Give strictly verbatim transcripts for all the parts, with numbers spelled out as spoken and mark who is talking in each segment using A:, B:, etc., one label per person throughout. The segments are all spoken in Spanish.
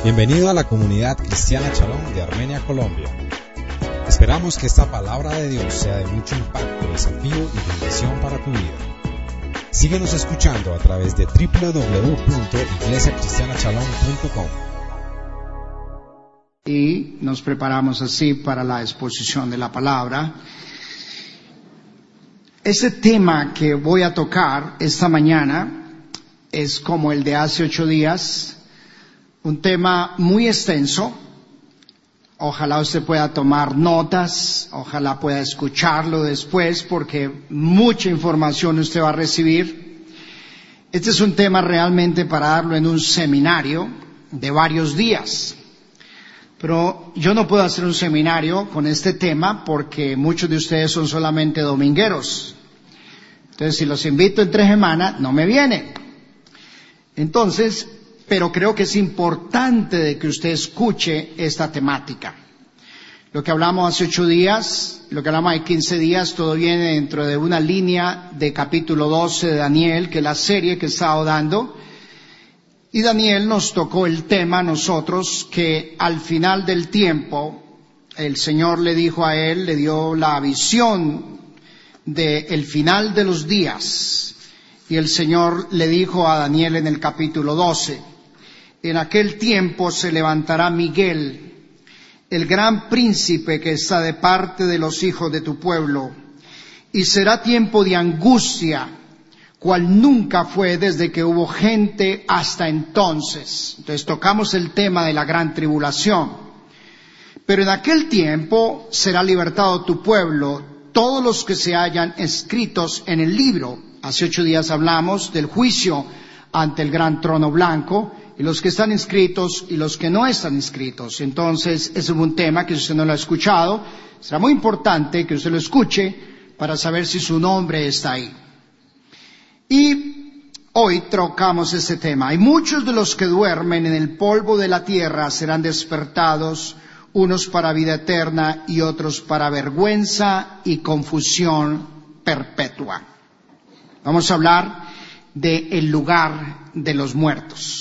A: Bienvenido a la comunidad cristiana Shalom de Armenia, Colombia. Esperamos que esta palabra de Dios sea de mucho impacto, desafío y bendición para tu vida. Síguenos escuchando a través de doble u doble u doble u punto iglesia cristiana shalom punto com.
B: Y nos preparamos así para la exposición de la palabra. Ese tema que voy a tocar esta mañana es como el de hace ocho días, un tema muy extenso. Ojalá usted pueda tomar notas, ojalá pueda escucharlo después, porque mucha información usted va a recibir. Este es un tema realmente para darlo en un seminario de varios días. Pero yo no puedo hacer un seminario con este tema porque muchos de ustedes son solamente domingueros. Entonces, si los invito en tres semanas, no me vienen. Entonces, pero creo que es importante de que usted escuche esta temática. Lo que hablamos hace ocho días, lo que hablamos hace quince días, todo viene dentro de una línea de capítulo doce de Daniel, que es la serie que he estado dando. Y Daniel nos tocó el tema a nosotros que al final del tiempo el Señor le dijo a él, le dio la visión del final de los días. Y el Señor le dijo a Daniel en el capítulo doce, en aquel tiempo se levantará Miguel, el gran príncipe que está de parte de los hijos de tu pueblo, y será tiempo de angustia, cual nunca fue desde que hubo gente hasta entonces. Entonces tocamos el tema de la gran tribulación. Pero en aquel tiempo será libertado tu pueblo, todos los que se hayan escritos en el libro. Hace ocho días hablamos del juicio ante el gran trono blanco, y los que están inscritos y los que no están inscritos. Entonces, ese es un tema que si usted no lo ha escuchado, será muy importante que usted lo escuche para saber si su nombre está ahí. Y hoy tocamos este tema. Y muchos de los que duermen en el polvo de la tierra serán despertados, unos para vida eterna y otros para vergüenza y confusión perpetua. Vamos a hablar del lugar de los muertos.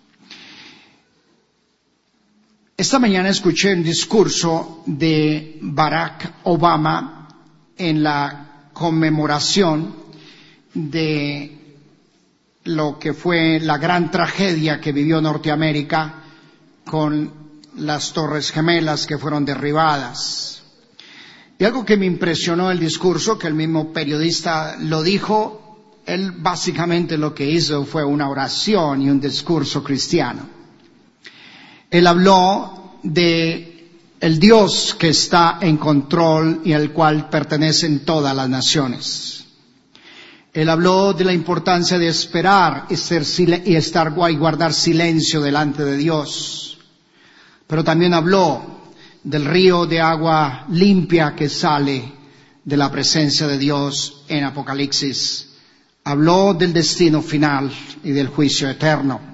B: Esta mañana escuché un discurso de Barack Obama en la conmemoración de lo que fue la gran tragedia que vivió Norteamérica con las Torres Gemelas que fueron derribadas. Y algo que me impresionó el discurso, que el mismo periodista lo dijo, él básicamente lo que hizo fue una oración y un discurso cristiano. Él habló de el Dios que está en control y al cual pertenecen todas las naciones. Él habló de la importancia de esperar y, ser, y estar y guardar silencio delante de Dios. Pero también habló del río de agua limpia que sale de la presencia de Dios en Apocalipsis. Habló del destino final y del juicio eterno.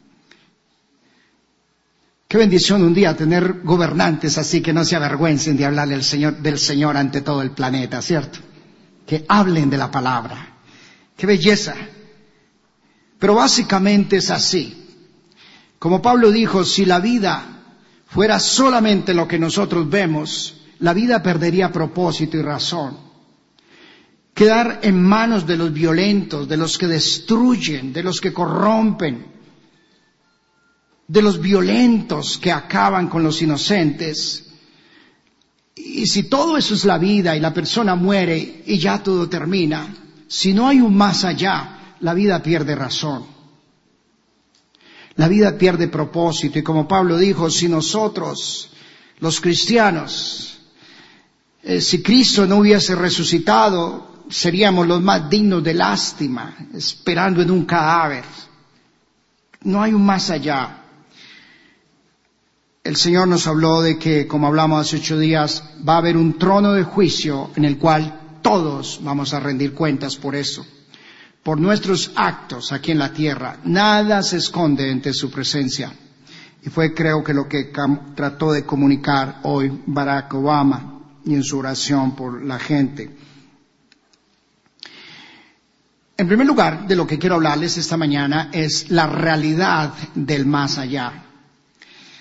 B: Qué bendición un día tener gobernantes así que no se avergüencen de hablarle al Señor, del Señor ante todo el planeta, ¿cierto? Que hablen de la palabra. ¡Qué belleza! Pero básicamente es así. Como Pablo dijo, si la vida fuera solamente lo que nosotros vemos, la vida perdería propósito y razón. Quedar en manos de los violentos, de los que destruyen, de los que corrompen, de los violentos que acaban con los inocentes. Y si todo eso es la vida y la persona muere y ya todo termina, si no hay un más allá, la vida pierde razón. La vida pierde propósito. Y como Pablo dijo, si nosotros, los cristianos, eh, si Cristo no hubiese resucitado, seríamos los más dignos de lástima, esperando en un cadáver. No hay un más allá. El Señor nos habló de que, como hablamos hace ocho días, va a haber un trono de juicio en el cual todos vamos a rendir cuentas por eso, por nuestros actos aquí en la tierra. Nada se esconde ante su presencia. Y fue, creo que, lo que trató de comunicar hoy Barack Obama y en su oración por la gente. En primer lugar, de lo que quiero hablarles esta mañana es la realidad del más allá.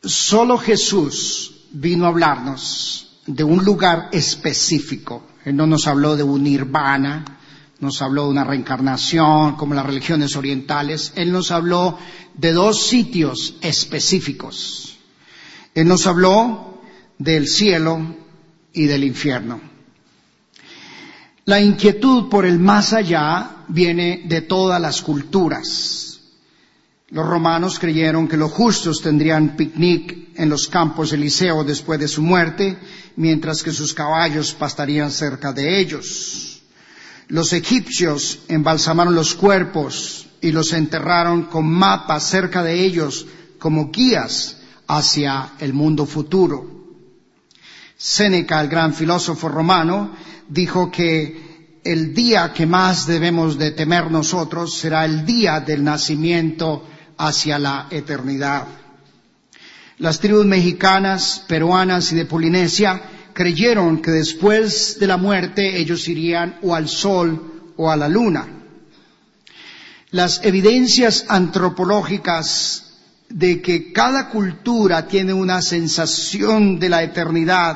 B: solo Jesús vino a hablarnos de un lugar específico. Él no nos habló de un nirvana, nos habló de una reencarnación como las religiones orientales. Él nos habló de dos sitios específicos. Él nos habló del cielo y del infierno. La inquietud por el más allá viene de todas las culturas. Los romanos creyeron que los justos tendrían picnic en los campos elíseos después de su muerte, mientras que sus caballos pastarían cerca de ellos. Los egipcios embalsamaron los cuerpos y los enterraron con mapas cerca de ellos como guías hacia el mundo futuro. Séneca, el gran filósofo romano, dijo que el día que más debemos de temer nosotros será el día del nacimiento hacia la eternidad. Las tribus mexicanas, peruanas y de Polinesia creyeron que después de la muerte ellos irían o al sol o a la luna. Las evidencias antropológicas de que cada cultura tiene una sensación de la eternidad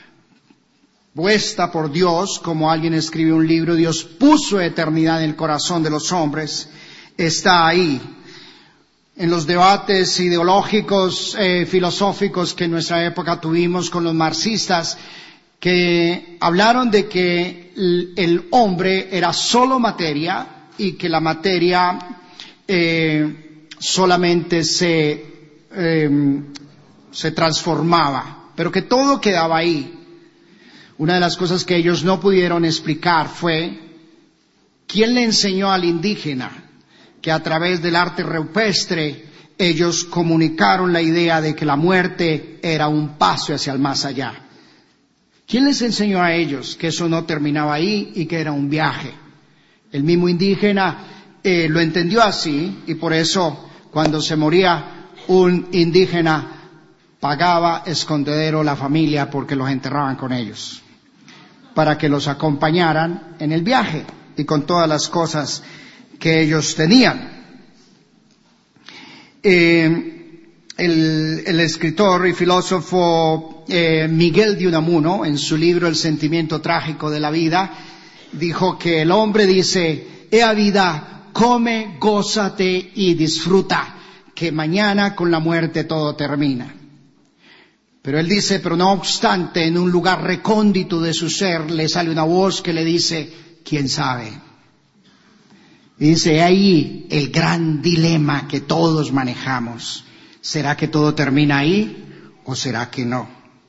B: puesta por Dios, como alguien escribe un libro, Dios puso eternidad en el corazón de los hombres, está ahí. En los debates ideológicos, eh, filosóficos que en nuestra época tuvimos con los marxistas, que hablaron de que el, el hombre era solo materia y que la materia eh, solamente se, eh, se transformaba, pero que todo quedaba ahí. Una de las cosas que ellos no pudieron explicar fue ¿quién le enseñó al indígena que a través del arte rupestre ellos comunicaron la idea de que la muerte era un paso hacia el más allá? ¿Quién les enseñó a ellos que eso no terminaba ahí y que era un viaje? El mismo indígena eh, lo entendió así, y por eso cuando se moría un indígena pagaba escondedero la familia porque los enterraban con ellos, para que los acompañaran en el viaje y con todas las cosas que ellos tenían. Eh, el, el escritor y filósofo eh, Miguel de Unamuno, en su libro El sentimiento trágico de la vida, dijo que el hombre dice: ea vida, come, gózate y disfruta, que mañana con la muerte todo termina. Pero él dice, pero no obstante, en un lugar recóndito de su ser le sale una voz que le dice, ¿quién sabe? Y dice, ahí el gran dilema que todos manejamos. ¿Será que todo termina ahí o será que no?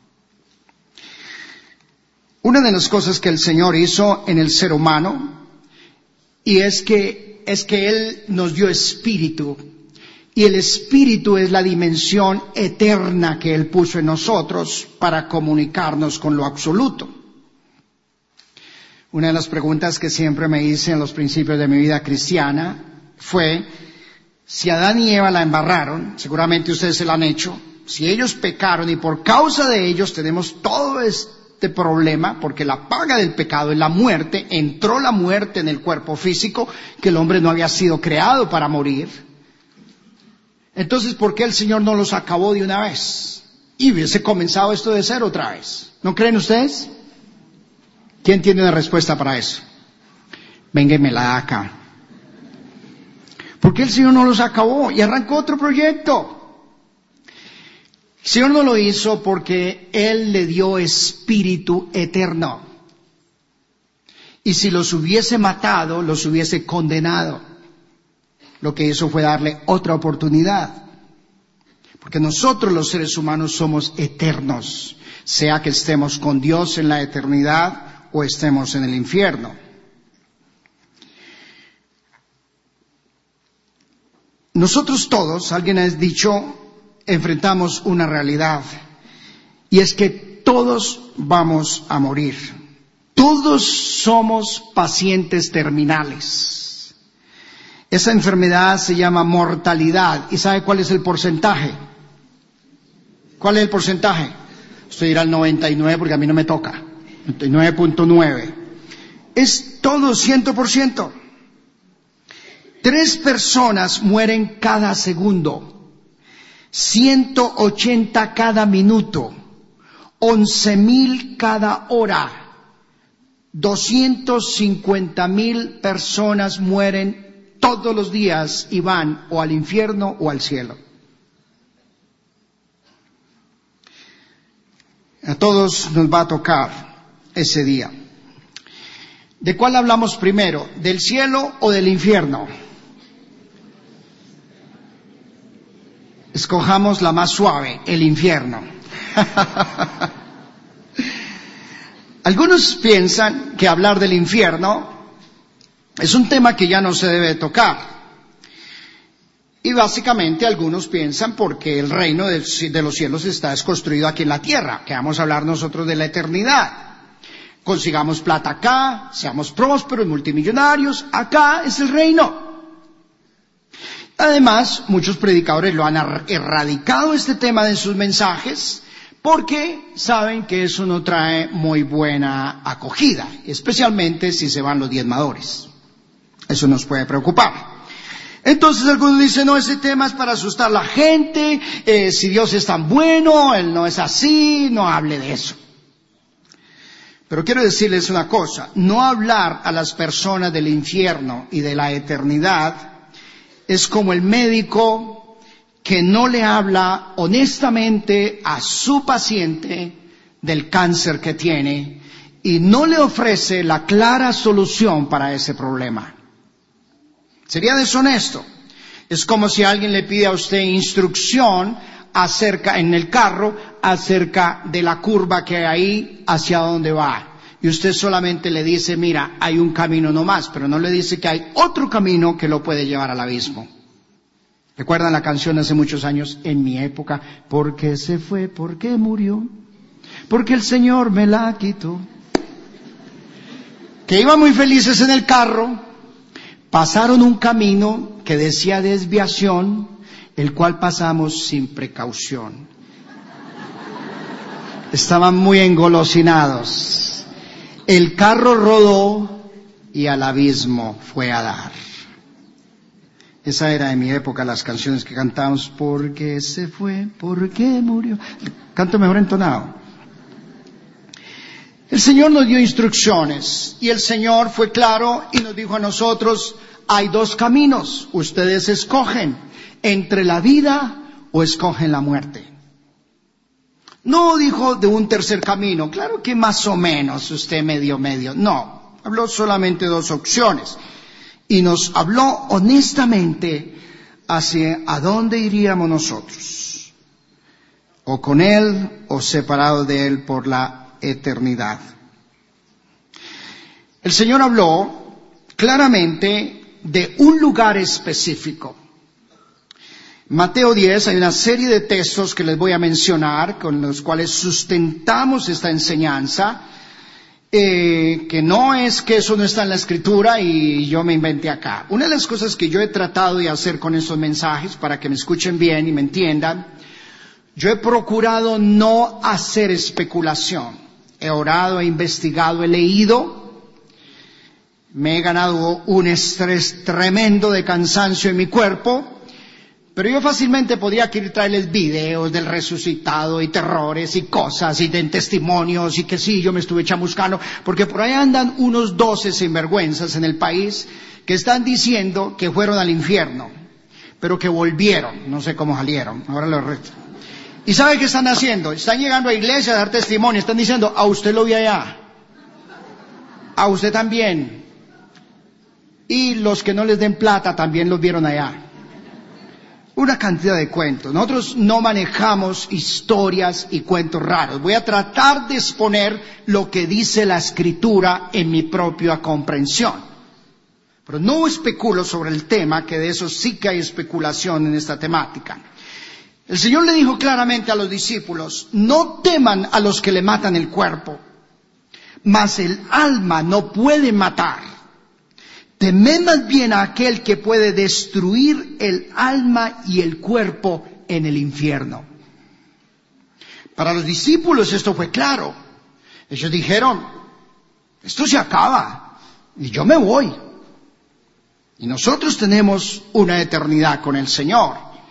B: Una de las cosas que el Señor hizo en el ser humano, y es que, es que Él nos dio espíritu, y el espíritu es la dimensión eterna que Él puso en nosotros para comunicarnos con lo absoluto. Una de las preguntas que siempre me hice en los principios de mi vida cristiana fue, si Adán y Eva la embarraron, seguramente ustedes se la han hecho, si ellos pecaron y por causa de ellos tenemos todo este problema, porque la paga del pecado es la muerte, entró la muerte en el cuerpo físico, que el hombre no había sido creado para morir. Entonces, ¿por qué el Señor no los acabó de una vez? Y hubiese comenzado esto de cero otra vez. ¿No creen ustedes? ¿Quién tiene una respuesta para eso? Venga y me la da acá. ¿Por qué el Señor no los acabó y arrancó otro proyecto? El Señor no lo hizo porque Él le dio espíritu eterno. Y si los hubiese matado, los hubiese condenado. Lo que hizo fue darle otra oportunidad. Porque nosotros los seres humanos somos eternos, sea que estemos con Dios en la eternidad o estemos en el infierno. Nosotros todos, alguien ha dicho, enfrentamos una realidad, y es que todos vamos a morir. Todos somos pacientes terminales. Esa enfermedad se llama mortalidad. ¿Y sabe cuál es el porcentaje? ¿Cuál es el porcentaje? Usted dirá el noventa y nueve porque a mí no me toca. noventa y nueve punto nueve. Es todo cien por ciento. Tres personas mueren cada segundo. ciento ochenta cada minuto, once mil cada hora, doscientos cincuenta mil personas mueren todos los días y van o al infierno o al cielo. A todos nos va a tocar ese día. ¿De cuál hablamos primero? ¿Del cielo o del infierno? Escojamos la más suave, el infierno. Algunos piensan que hablar del infierno es un tema que ya no se debe tocar. Y básicamente algunos piensan porque el reino de los cielos está construido aquí en la tierra, que vamos a hablar nosotros de la eternidad. Consigamos plata acá, seamos prósperos, multimillonarios, acá es el reino. Además, muchos predicadores lo han erradicado este tema de sus mensajes porque saben que eso no trae muy buena acogida, especialmente si se van los diezmadores. Eso nos puede preocupar. Entonces algunos dicen, no, ese tema es para asustar a la gente, eh, si Dios es tan bueno, Él no es así, no hable de eso. Pero quiero decirles una cosa, no hablar a las personas del infierno y de la eternidad es como el médico que no le habla honestamente a su paciente del cáncer que tiene y no le ofrece la clara solución para ese problema. Sería deshonesto. Es como si alguien le pide a usted instrucción acerca, en el carro, acerca de la curva que hay ahí, hacia dónde va. Y usted solamente le dice, mira, hay un camino nomás, pero no le dice que hay otro camino que lo puede llevar al abismo. ¿Recuerdan la canción hace muchos años, en mi época? ¿Por qué se fue? ¿Por qué murió? Porque el Señor me la quitó. Que iban muy felices en el carro. Pasaron un camino que decía desviación, el cual pasamos sin precaución. Estaban muy engolosinados. El carro rodó y al abismo fue a dar. Esa era de mi época, las canciones que cantábamos. ¿Por qué se fue? ¿Por qué murió? Canto mejor entonado. El Señor nos dio instrucciones y el Señor fue claro y nos dijo a nosotros, hay dos caminos, ustedes escogen entre la vida o escogen la muerte. No dijo de un tercer camino, claro que más o menos usted medio medio, no, habló solamente dos opciones y nos habló honestamente hacia a dónde iríamos nosotros, o con Él o separados de Él por la eternidad. El Señor habló claramente de un lugar específico. Mateo diez, hay una serie de textos que les voy a mencionar, con los cuales sustentamos esta enseñanza, eh, que no es que eso no está en la Escritura y yo me inventé acá. Una de las cosas que yo he tratado de hacer con estos mensajes, para que me escuchen bien y me entiendan, yo he procurado no hacer especulación. He orado, he investigado, he leído. Me he ganado un estrés tremendo de cansancio en mi cuerpo. Pero yo fácilmente podría aquí traerles videos del resucitado y terrores y cosas y de testimonios y que sí, yo me estuve chamuscando. Porque por ahí andan unos doce sinvergüenzas en el país que están diciendo que fueron al infierno, pero que volvieron. No sé cómo salieron. Ahora lo reto. ¿Y sabe qué están haciendo? Están llegando a iglesia a dar testimonio. Están diciendo, a usted lo vi allá. A usted también. Y los que no les den plata también los vieron allá. Una cantidad de cuentos. Nosotros no manejamos historias y cuentos raros. Voy a tratar de exponer lo que dice la Escritura en mi propia comprensión. Pero no especulo sobre el tema, que de eso sí que hay especulación en esta temática. El Señor le dijo claramente a los discípulos, no teman a los que le matan el cuerpo, mas el alma no puede matar. Temed más bien a aquel que puede destruir el alma y el cuerpo en el infierno. Para los discípulos esto fue claro. Ellos dijeron, esto se acaba y yo me voy. Y nosotros tenemos una eternidad con el Señor.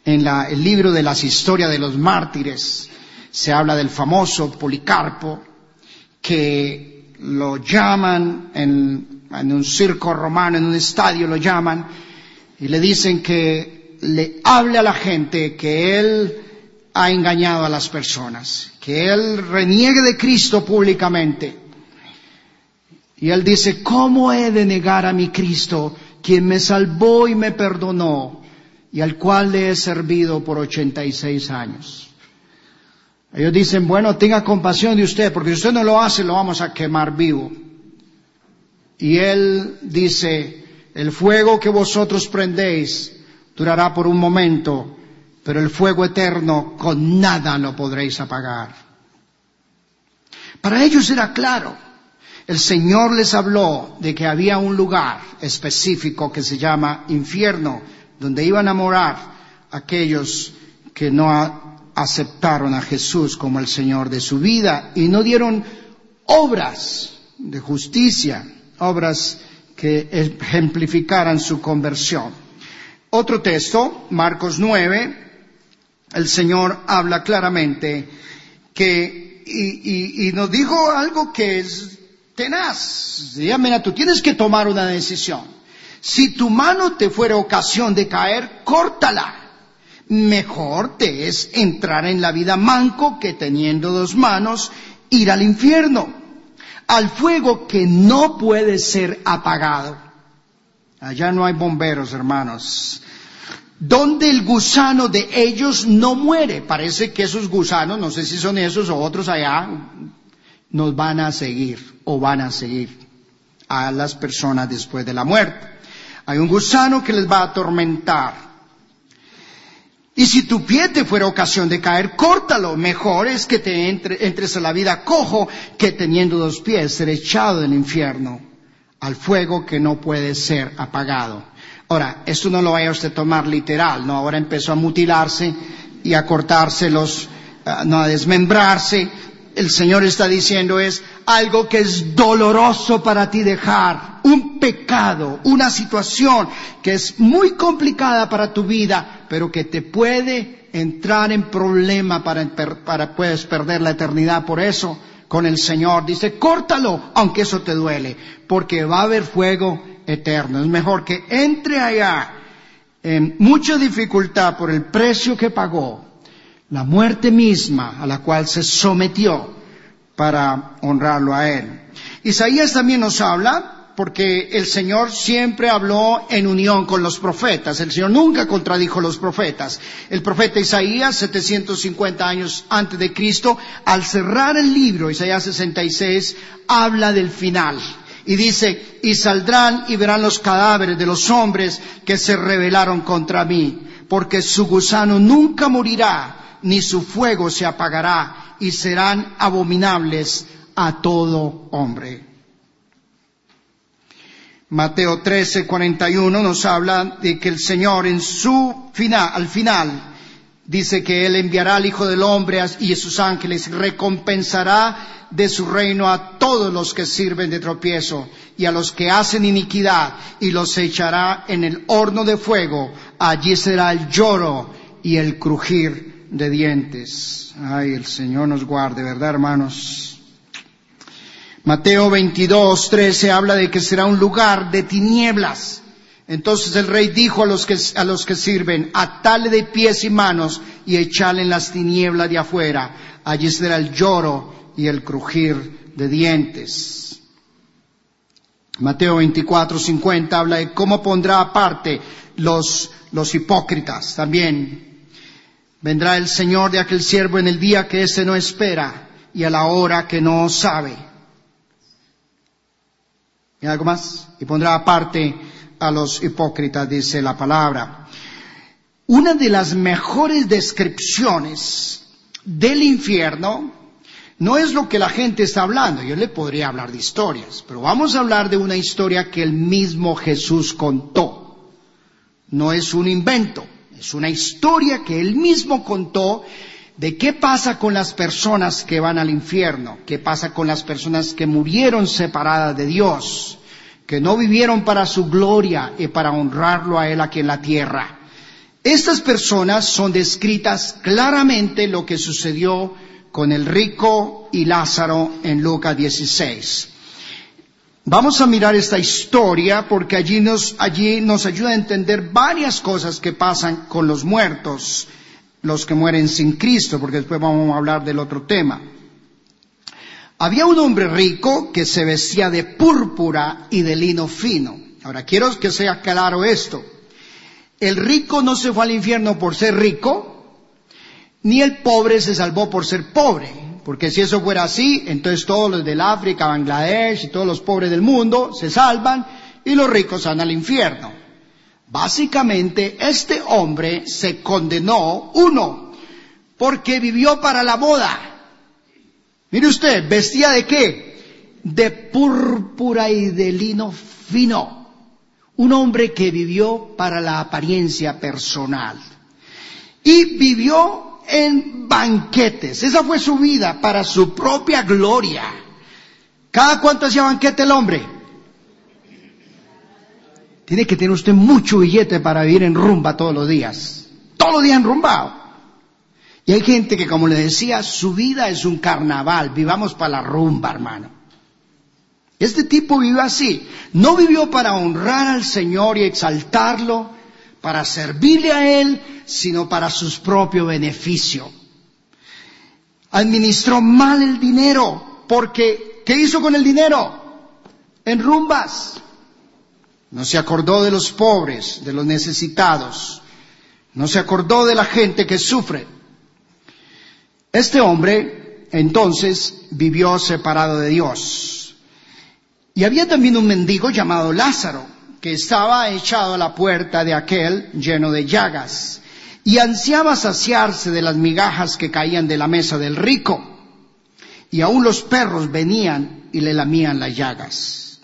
B: En la, el libro de las historias de los mártires se habla del famoso Policarpo, que lo llaman en, en un circo romano, en un estadio lo llaman, y le dicen que le hable a la gente que él ha engañado a las personas, que él reniegue de Cristo públicamente. Y él dice, ¿cómo he de negar a mi Cristo, quien me salvó y me perdonó, y al cual le he servido por ochenta y seis años? Ellos dicen, bueno, tenga compasión de usted, porque si usted no lo hace, lo vamos a quemar vivo. Y él dice, el fuego que vosotros prendéis durará por un momento, pero el fuego eterno con nada lo podréis apagar. Para ellos era claro. El Señor les habló de que había un lugar específico que se llama infierno, donde iban a morar aquellos que no aceptaron a Jesús como el Señor de su vida y no dieron obras de justicia, obras que ejemplificaran su conversión. Otro texto, Marcos nueve, el Señor habla claramente que, y, y, y nos dijo algo que es tenaz. Dice, mira, tú tienes que tomar una decisión. Si tu mano te fuera ocasión de caer, córtala. Mejor te es entrar en la vida manco que teniendo dos manos ir al infierno, al fuego que no puede ser apagado. Allá no hay bomberos, hermanos, donde el gusano de ellos no muere. Parece que esos gusanos, no sé si son esos o otros allá, nos van a seguir o van a seguir a las personas después de la muerte. Hay un gusano que les va a atormentar. Y si tu pie te fuera ocasión de caer, córtalo. Mejor es que te entre, entres a la vida cojo que teniendo dos pies ser echado del infierno al fuego que no puede ser apagado. Ahora, esto no lo vaya usted a tomar literal, ¿no? Ahora empezó a mutilarse y a cortárselos, uh, no a desmembrarse. El Señor está diciendo es algo que es doloroso para ti dejar, un pecado, una situación que es muy complicada para tu vida, pero que te puede entrar en problema para, para puedes perder la eternidad. Por eso, con el Señor dice, córtalo, aunque eso te duele, porque va a haber fuego eterno. Es mejor que entre allá en mucha dificultad por el precio que pagó, la muerte misma a la cual se sometió para honrarlo a Él. Isaías también nos habla, porque el Señor siempre habló en unión con los profetas. El Señor nunca contradijo a los profetas. El profeta Isaías, setecientos cincuenta años antes de Cristo, al cerrar el libro, Isaías sesenta y seis, habla del final. Y dice, y saldrán y verán los cadáveres de los hombres que se rebelaron contra mí, porque su gusano nunca morirá, ni su fuego se apagará, y serán abominables a todo hombre. Mateo trece, cuarenta y uno nos habla de que el Señor en su final, al final, dice que Él enviará al Hijo del Hombre y a sus ángeles, y recompensará de su reino a todos los que sirven de tropiezo y a los que hacen iniquidad, y los echará en el horno de fuego. Allí será el lloro y el crujir de dientes. Ay, el Señor nos guarde, ¿verdad, hermanos? Mateo veintidós, trece habla de que será un lugar de tinieblas. Entonces el rey dijo a los que, a los que sirven, atale de pies y manos y echale en las tinieblas de afuera. Allí será el lloro y el crujir de dientes. Mateo veinticuatro, cincuenta habla de cómo pondrá aparte los, los hipócritas. También vendrá el Señor de aquel siervo en el día que éste no espera y a la hora que no sabe. ¿Y algo más? Y pondrá aparte a los hipócritas, dice la palabra. Una de las mejores descripciones del infierno no es lo que la gente está hablando. Yo le podría hablar de historias, pero vamos a hablar de una historia que el mismo Jesús contó. No es un invento. Es una historia que Él mismo contó de qué pasa con las personas que van al infierno, qué pasa con las personas que murieron separadas de Dios, que no vivieron para su gloria y para honrarlo a Él aquí en la tierra. Estas personas son descritas claramente lo que sucedió con el rico y Lázaro en Lucas dieciséis. Vamos a mirar esta historia porque allí nos, allí nos ayuda a entender varias cosas que pasan con los muertos, los que mueren sin Cristo, porque después vamos a hablar del otro tema. Había un hombre rico que se vestía de púrpura y de lino fino. Ahora, quiero que sea claro esto. El rico no se fue al infierno por ser rico, ni el pobre se salvó por ser pobre. Porque si eso fuera así, entonces todos los del África, Bangladesh y todos los pobres del mundo se salvan y los ricos van al infierno. Básicamente, este hombre se condenó, uno, porque vivió para la moda. Mire usted, ¿vestía de qué? De púrpura y de lino fino. Un hombre que vivió para la apariencia personal. Y vivió en banquetes. Esa fue su vida, para su propia gloria. ¿Cada cuánto hacía banquete el hombre? Tiene que tener usted mucho billete para vivir en rumba todos los días. Todos los días enrumbado. Y hay gente que, como le decía, su vida es un carnaval. Vivamos para la rumba, hermano. Este tipo vivió así. No vivió para honrar al Señor y exaltarlo, para servirle a Él, sino para su propio beneficio. Administró mal el dinero, porque ¿qué hizo con el dinero? En rumbas. No se acordó de los pobres, de los necesitados. No se acordó de la gente que sufre. Este hombre, entonces, vivió separado de Dios. Y había también un mendigo llamado Lázaro, que estaba echado a la puerta de aquel lleno de llagas, y ansiaba saciarse de las migajas que caían de la mesa del rico. Y aún los perros venían y le lamían las llagas.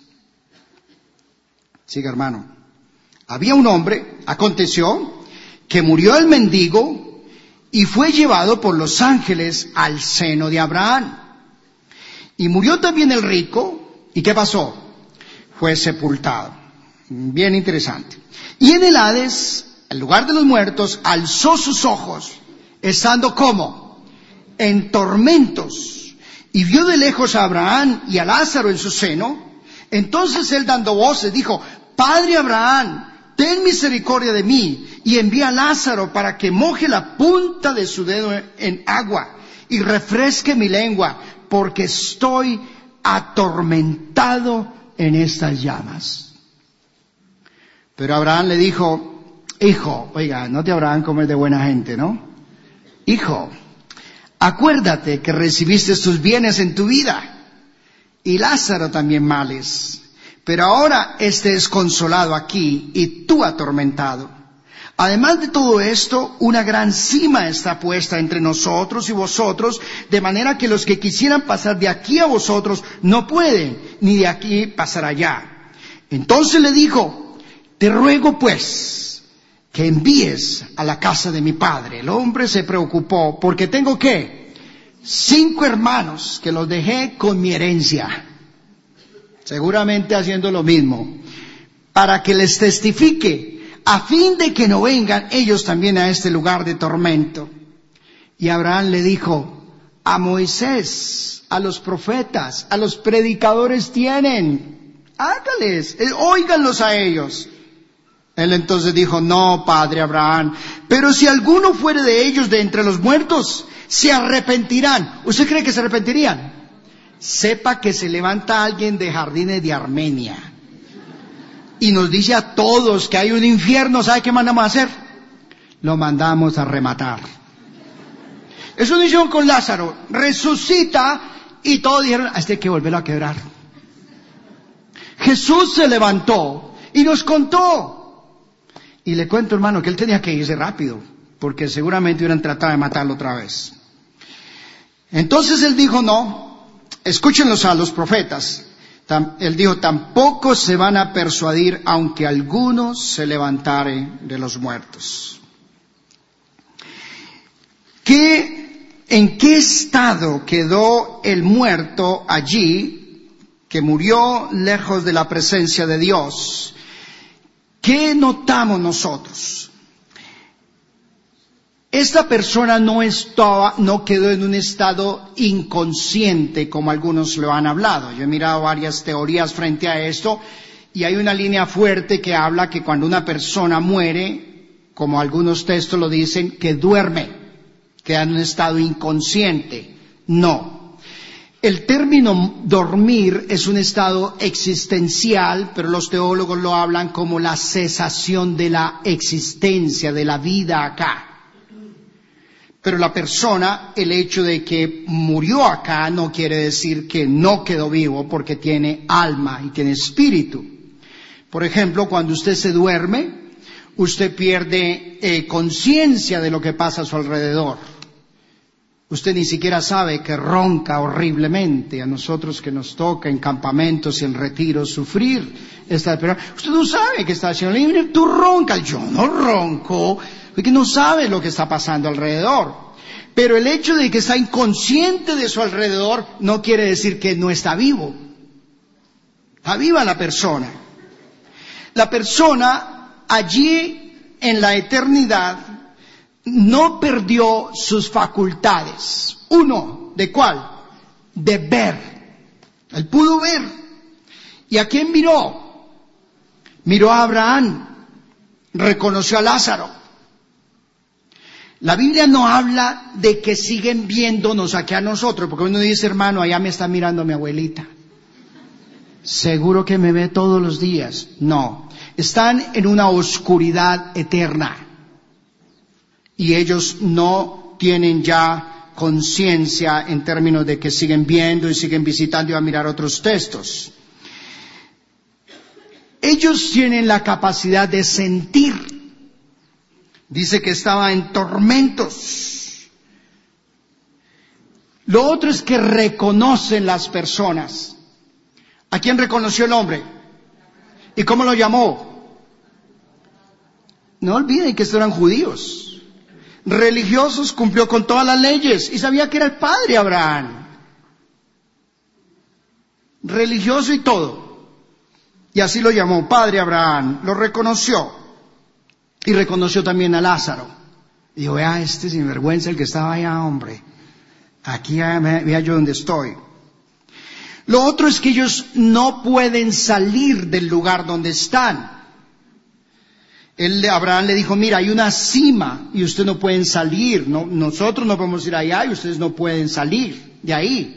B: Siga, hermano. Había un hombre, aconteció, que murió el mendigo y fue llevado por los ángeles al seno de Abraham. Y murió también el rico. ¿Y qué pasó? Fue sepultado. Bien interesante. Y en el Hades, el lugar de los muertos, alzó sus ojos, estando como en tormentos, y vio de lejos a Abraham y a Lázaro en su seno. Entonces él, dando voces, dijo: Padre Abraham, ten misericordia de mí, y envía a Lázaro para que moje la punta de su dedo en agua y refresque mi lengua, porque estoy atormentado en estas llamas. Pero Abraham le dijo: Hijo, oiga, note Abraham como es de buena gente, ¿no? Hijo, acuérdate que recibiste tus bienes en tu vida, y Lázaro también males, pero ahora este es consolado aquí y tú atormentado. Además de todo esto, una gran cima está puesta entre nosotros y vosotros, de manera que los que quisieran pasar de aquí a vosotros no pueden, ni de aquí pasar allá. Entonces le dijo: Te ruego pues que envíes a la casa de mi padre. El hombre se preocupó, porque tengo ¿qué? Cinco hermanos que los dejé con mi herencia. Seguramente haciendo lo mismo, para que les testifique, a fin de que no vengan ellos también a este lugar de tormento. Y Abraham le dijo: a Moisés, a los profetas, a los predicadores tienen, hágales, óiganlos a ellos. Él entonces dijo: no, padre Abraham, pero si alguno fuere de ellos de entre los muertos, se arrepentirán. ¿Usted cree que se arrepentirían? Sepa que se levanta alguien de Jardines de Armenia y nos dice a todos que hay un infierno. ¿Sabe qué mandamos a hacer? Lo mandamos a rematar. Eso lo hicieron con Lázaro. Resucita y todos dijeron: a este hay que volverlo a quebrar. Jesús se levantó y nos contó. Y le cuento, hermano, que él tenía que irse rápido, porque seguramente hubieran tratado de matarlo otra vez. Entonces él dijo: no, escúchenlos a los profetas. Él dijo: tampoco se van a persuadir, aunque alguno se levantare de los muertos. ¿Qué, ¿En qué estado quedó el muerto allí, que murió lejos de la presencia de Dios? ¿Qué notamos nosotros? Esta persona no estaba, no quedó en un estado inconsciente como algunos lo han hablado. Yo he mirado varias teorías frente a esto y hay una línea fuerte que habla que cuando una persona muere, como algunos textos lo dicen, que duerme, queda en un estado inconsciente. No. El término dormir es un estado existencial, pero los teólogos lo hablan como la cesación de la existencia, de la vida acá. Pero la persona, el hecho de que murió acá no quiere decir que no quedó vivo porque tiene alma y tiene espíritu. Por ejemplo, cuando usted se duerme, usted pierde eh, conciencia de lo que pasa a su alrededor. Usted ni siquiera sabe que ronca horriblemente. A nosotros que nos toca en campamentos y en retiros sufrir esta enfermedad. Usted no sabe que está haciendo libre, tú roncas. Yo no ronco. Porque no sabe lo que está pasando alrededor. Pero el hecho de que está inconsciente de su alrededor no quiere decir que no está vivo. Está viva la persona. La persona allí en la eternidad no perdió sus facultades. Uno, ¿de cuál? De ver. Él pudo ver. ¿Y a quién miró? Miró a Abraham. Reconoció a Lázaro. La Biblia no habla de que siguen viéndonos aquí a nosotros, porque uno dice, hermano, allá me está mirando mi abuelita. Seguro que me ve todos los días. No, están en una oscuridad eterna. Y ellos no tienen ya conciencia en términos de que siguen viendo y siguen visitando y a mirar otros textos. Ellos tienen la capacidad de sentir. Dice que estaba en tormentos. Lo otro es que reconocen las personas. ¿A quién reconoció el hombre? ¿Y cómo lo llamó? No olviden que estos eran judíos. Religiosos, cumplió con todas las leyes y sabía que era el padre Abraham. Religioso y todo. Y así lo llamó, padre Abraham. Lo reconoció. Y reconoció también a Lázaro. Y dijo, vea este sinvergüenza el que estaba allá, hombre. Aquí vea yo donde estoy. Lo otro es que ellos no pueden salir del lugar donde están. Él, Abraham le dijo, mira, hay una cima y ustedes no pueden salir. No, nosotros no podemos ir allá y ustedes no pueden salir de ahí.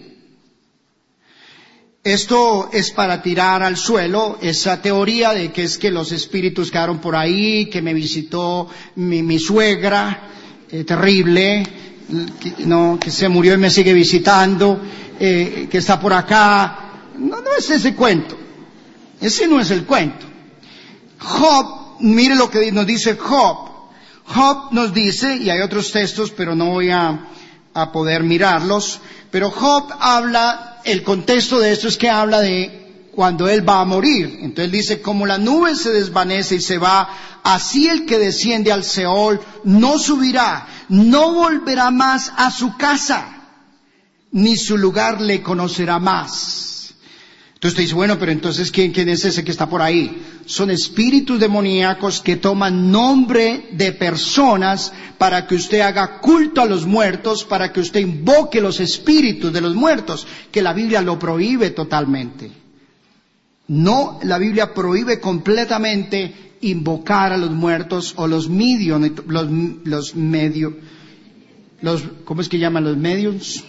B: Esto es para tirar al suelo esa teoría de que es que los espíritus quedaron por ahí, que me visitó mi, mi suegra, eh, terrible, que, no, que se murió y me sigue visitando, eh, que está por acá. No, no es ese cuento. Ese no es el cuento. Job, mire lo que nos dice Job. Job nos dice, y hay otros textos, pero no voy a, a poder mirarlos, pero Job habla. El contexto de esto es que habla de cuando él va a morir. Entonces dice, como la nube se desvanece y se va, así el que desciende al Seol no subirá, no volverá más a su casa, ni su lugar le conocerá más. Entonces te dice, bueno, pero entonces ¿quién, quién es ese que está por ahí? Son espíritus demoníacos que toman nombre de personas para que usted haga culto a los muertos, para que usted invoque los espíritus de los muertos, que la Biblia lo prohíbe totalmente. No, la Biblia prohíbe completamente invocar a los muertos o los medios, los, los medios, los, ¿cómo es que llaman los medios?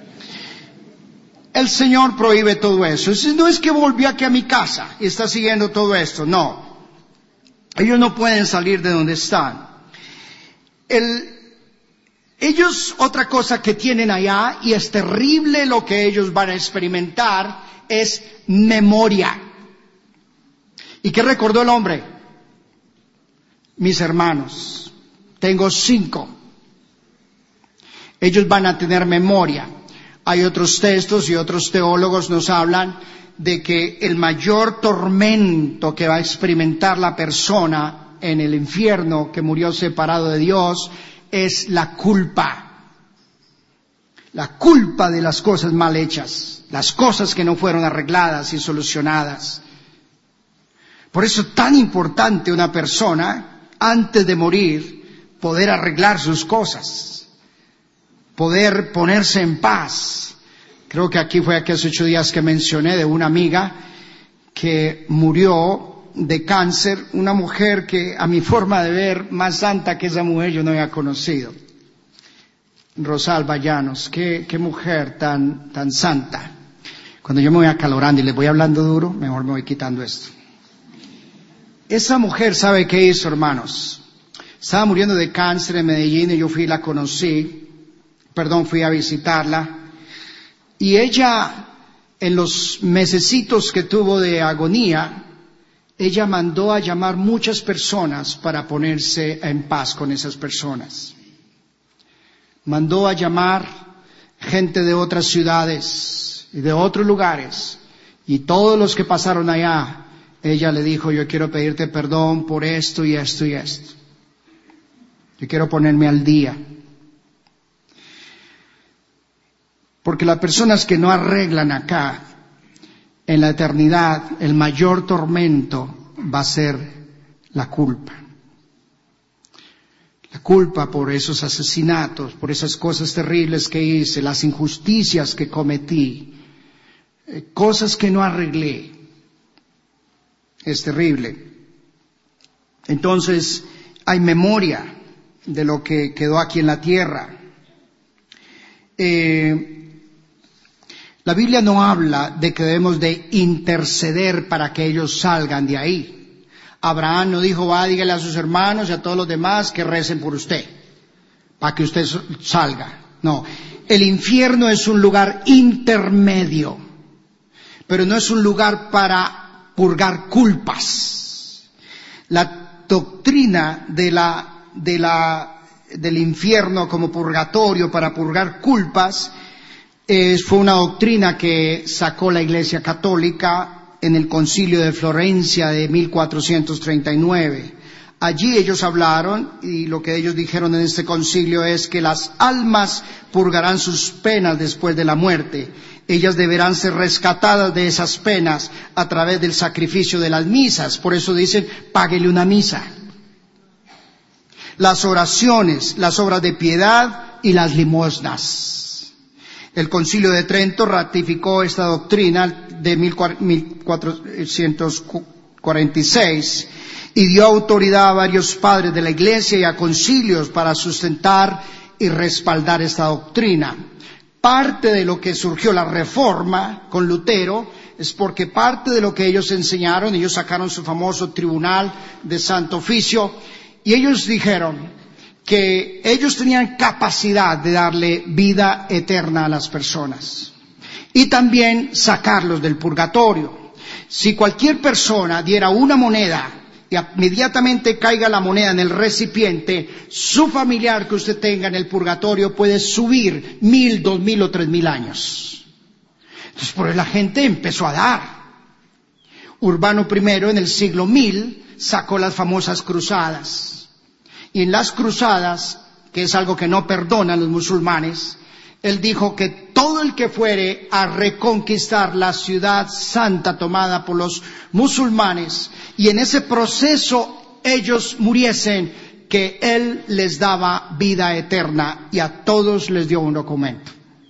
B: El Señor prohíbe todo eso. Entonces, no es que volvió aquí a mi casa y está siguiendo todo esto, no. Ellos no pueden salir de donde están. El, ellos, otra cosa que tienen allá, y es terrible lo que ellos van a experimentar, es memoria. ¿Y qué recordó el hombre? Mis hermanos, tengo cinco. Ellos van a tener memoria. Hay otros textos y otros teólogos nos hablan de que el mayor tormento que va a experimentar la persona en el infierno que murió separado de Dios es la culpa. La culpa de las cosas mal hechas, las cosas que no fueron arregladas y solucionadas. Por eso es tan importante una persona, antes de morir, poder arreglar sus cosas, poder ponerse en paz. Creo que aquí fue aquellos ocho días que mencioné de una amiga que murió de cáncer, una mujer que a mi forma de ver, más santa que esa mujer yo no había conocido. Rosalba Llanos, qué, qué mujer tan, tan santa. Cuando yo me voy acalorando y les voy hablando duro, mejor me voy quitando esto. Esa mujer, ¿sabe qué hizo, hermanos? Estaba muriendo de cáncer en Medellín y yo fui y la conocí, perdón, fui a visitarla. Y ella, en los mesecitos que tuvo de agonía, ella mandó a llamar muchas personas para ponerse en paz con esas personas. Mandó a llamar gente de otras ciudades y de otros lugares, y todos los que pasaron allá, ella le dijo, yo quiero pedirte perdón por esto y esto y esto. Yo quiero ponerme al día. Porque las personas que no arreglan acá, en la eternidad, el mayor tormento va a ser la culpa. La culpa por esos asesinatos, por esas cosas terribles que hice, las injusticias que cometí, eh, cosas que no arreglé. Es terrible. Entonces, hay memoria de lo que quedó aquí en la tierra. Eh, la Biblia no habla de que debemos de interceder para que ellos salgan de ahí. Abraham no dijo, va, dígale a sus hermanos y a todos los demás que recen por usted, para que usted salga. No, el infierno es un lugar intermedio, pero no es un lugar para purgar culpas. La doctrina de la, de la, del infierno como purgatorio para purgar culpas eh, fue una doctrina que sacó la Iglesia Católica en el Concilio de Florencia de mil cuatrocientos treinta y nueve. Allí ellos hablaron, y lo que ellos dijeron en este concilio es que las almas purgarán sus penas después de la muerte. Ellas deberán ser rescatadas de esas penas a través del sacrificio de las misas. Por eso dicen, páguele una misa. Las oraciones, las obras de piedad y las limosnas. El Concilio de Trento ratificó esta doctrina de mil cuatrocientos cuarenta y seis y dio autoridad a varios padres de la Iglesia y a concilios para sustentar y respaldar esta doctrina. Parte de lo que surgió la Reforma con Lutero es porque parte de lo que ellos enseñaron, ellos sacaron su famoso Tribunal de Santo Oficio y ellos dijeron que ellos tenían capacidad de darle vida eterna a las personas y también sacarlos del purgatorio. Si cualquier persona diera una moneda y inmediatamente caiga la moneda en el recipiente, su familiar que usted tenga en el purgatorio puede subir mil, dos mil o tres mil años. Entonces por eso la gente empezó a dar. Urbano primero en el siglo mil sacó las famosas cruzadas. Y en las cruzadas, que es algo que no perdonan los musulmanes, él dijo que todo el que fuere a reconquistar la ciudad santa tomada por los musulmanes, y en ese proceso ellos muriesen, que él les daba vida eterna, y a todos les dio un documento.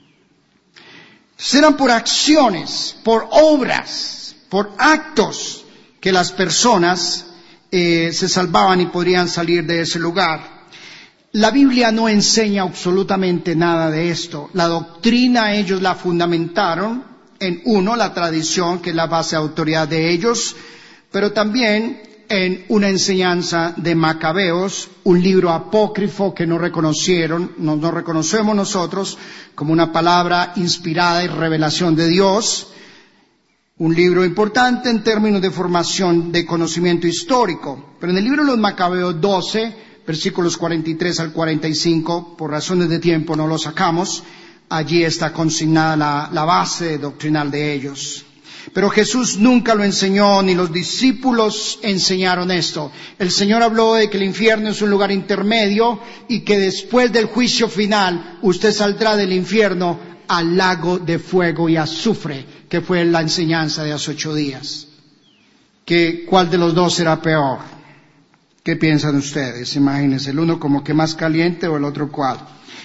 B: Entonces eran por acciones, por obras, por actos, que las personas Eh, se salvaban y podrían salir de ese lugar. La Biblia no enseña absolutamente nada de esto. La doctrina ellos la fundamentaron en uno, la tradición, que es la base de autoridad de ellos, pero también en una enseñanza de Macabeos, un libro apócrifo que no reconocieron, no, no reconocemos nosotros como una palabra inspirada y revelación de Dios. Un libro importante en términos de formación de conocimiento histórico. Pero en el libro de los Macabeos doce, versículos cuarenta y tres al cuarenta y cinco, por razones de tiempo no lo sacamos, allí está consignada la, la base doctrinal de ellos. Pero Jesús nunca lo enseñó, ni los discípulos enseñaron esto. El Señor habló de que el infierno es un lugar intermedio y que después del juicio final usted saldrá del infierno al lago de fuego y azufre, que fue la enseñanza de hace ocho días. Que, ¿cuál de los dos será peor? ¿Qué piensan ustedes? Imagínense, el uno como que más caliente o el otro cual.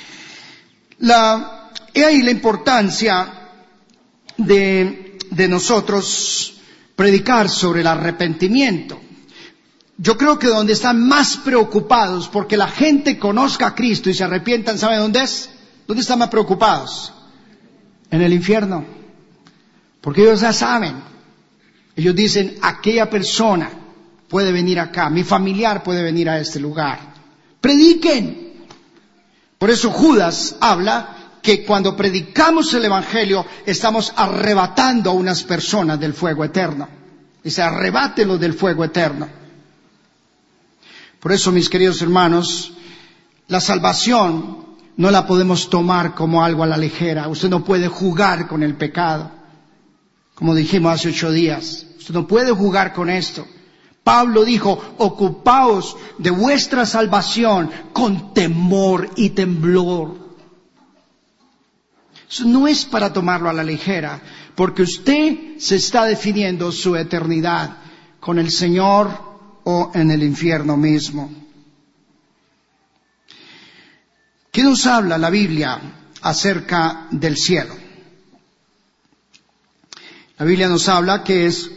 B: La, he ahí la importancia de, de nosotros predicar sobre el arrepentimiento. Yo creo que donde están más preocupados porque la gente conozca a Cristo y se arrepientan, ¿saben dónde es? ¿Dónde están más preocupados? En el infierno. Porque ellos ya saben. Ellos dicen, aquella persona puede venir acá, mi familiar puede venir a este lugar. Prediquen. Por eso Judas habla que cuando predicamos el Evangelio estamos arrebatando a unas personas del fuego eterno. Dice, arrebátenlos del fuego eterno. Por eso, mis queridos hermanos, la salvación no la podemos tomar como algo a la ligera. Usted no puede jugar con el pecado. Como dijimos hace ocho días, usted no puede jugar con esto. Pablo dijo, ocupaos de vuestra salvación con temor y temblor. Eso no es para tomarlo a la ligera, porque usted se está definiendo su eternidad con el Señor o en el infierno mismo. ¿Qué nos habla la Biblia acerca del cielo? La Biblia nos habla que es,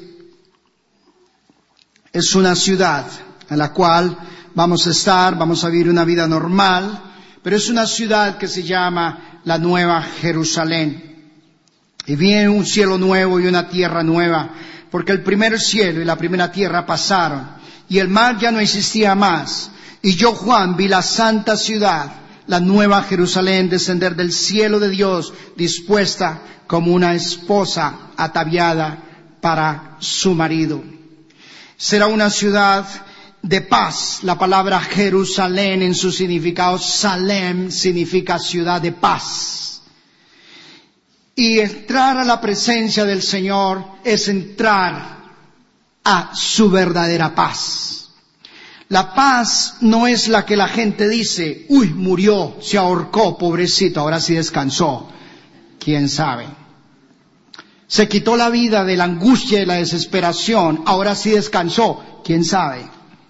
B: es una ciudad en la cual vamos a estar, vamos a vivir una vida normal, pero es una ciudad que se llama la Nueva Jerusalén. Y viene un cielo nuevo y una tierra nueva, porque el primer cielo y la primera tierra pasaron, y el mar ya no existía más. Y yo, Juan, vi la santa ciudad, la Nueva Jerusalén, descender del cielo de Dios, dispuesta como una esposa ataviada para su marido. Será una ciudad de paz. La palabra Jerusalén en su significado, Salem, significa ciudad de paz. Y entrar a la presencia del Señor es entrar a su verdadera paz. La paz no es la que la gente dice, uy, murió, se ahorcó, pobrecito, ahora sí descansó. ¿Quién sabe? Se quitó la vida de la angustia y la desesperación, ahora sí descansó. ¿Quién sabe?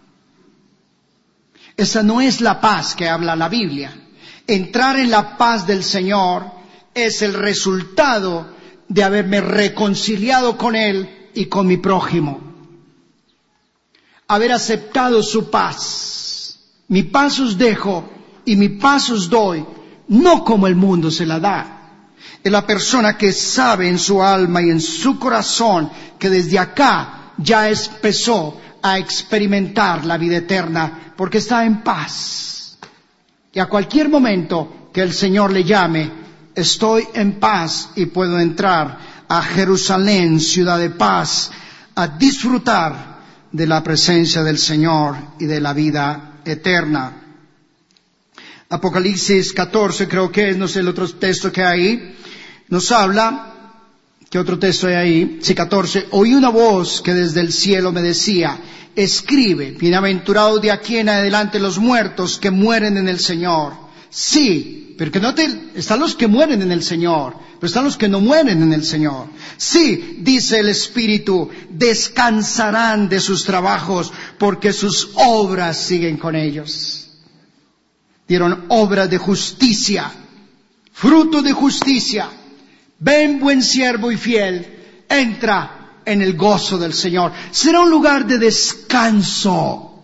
B: Esa no es la paz que habla la Biblia. Entrar en la paz del Señor es el resultado de haberme reconciliado con Él y con mi prójimo. Haber aceptado su paz. Mi paz os dejo y mi paz os doy, no como el mundo se la da. Es la persona que sabe en su alma y en su corazón que desde acá ya empezó a experimentar la vida eterna porque está en paz. Y a cualquier momento que el Señor le llame, estoy en paz y puedo entrar a Jerusalén, ciudad de paz, a disfrutar de la presencia del Señor y de la vida eterna. Apocalipsis catorce, creo que es, no sé el otro texto que hay ahí, nos habla, ¿qué otro texto hay ahí? Sí, catorce. Oí una voz que desde el cielo me decía, escribe, bienaventurados de aquí en adelante los muertos que mueren en el Señor. Sí, pero que no te, están los que mueren en el Señor, pero están los que no mueren en el Señor. Sí, dice el Espíritu, descansarán de sus trabajos porque sus obras siguen con ellos. Dieron obras de justicia, fruto de justicia. Ven, buen siervo y fiel, entra en el gozo del Señor. Será un lugar de descanso.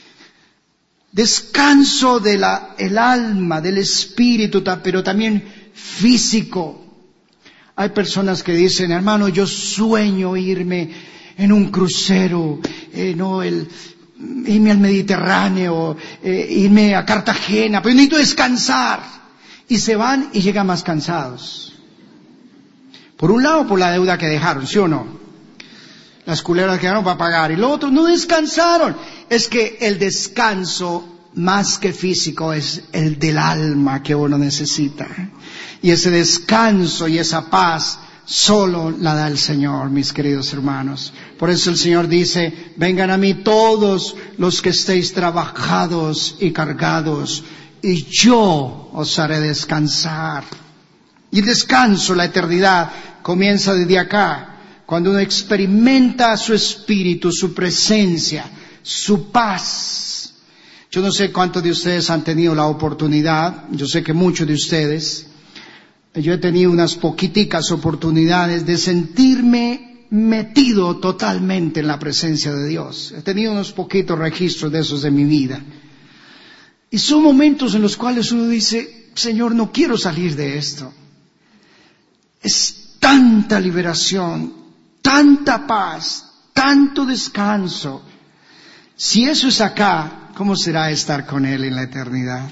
B: Descanso de la, el alma, del espíritu, pero también físico. Hay personas que dicen, hermano, yo sueño irme en un crucero, eh, no, el, irme al Mediterráneo, eh, irme a Cartagena, pero necesito descansar. Y se van y llegan más cansados. Por un lado, por la deuda que dejaron, ¿sí o no? Las culeras quedaron para pagar. Y lo otro, no descansaron. Es que el descanso, más que físico, es el del alma que uno necesita. Y ese descanso y esa paz solo la da el Señor, mis queridos hermanos. Por eso el Señor dice, vengan a mí todos los que estéis trabajados y cargados, y yo os haré descansar. Y el descanso, la eternidad, comienza desde acá, cuando uno experimenta su espíritu, su presencia, su paz. Yo no sé cuántos de ustedes han tenido la oportunidad, yo sé que muchos de ustedes, yo he tenido unas poquiticas oportunidades de sentirme metido totalmente en la presencia de Dios. He tenido unos poquitos registros de esos de mi vida. Y son momentos en los cuales uno dice, Señor, no quiero salir de esto. Es tanta liberación, tanta paz, tanto descanso. Si eso es acá, ¿cómo será estar con Él en la eternidad?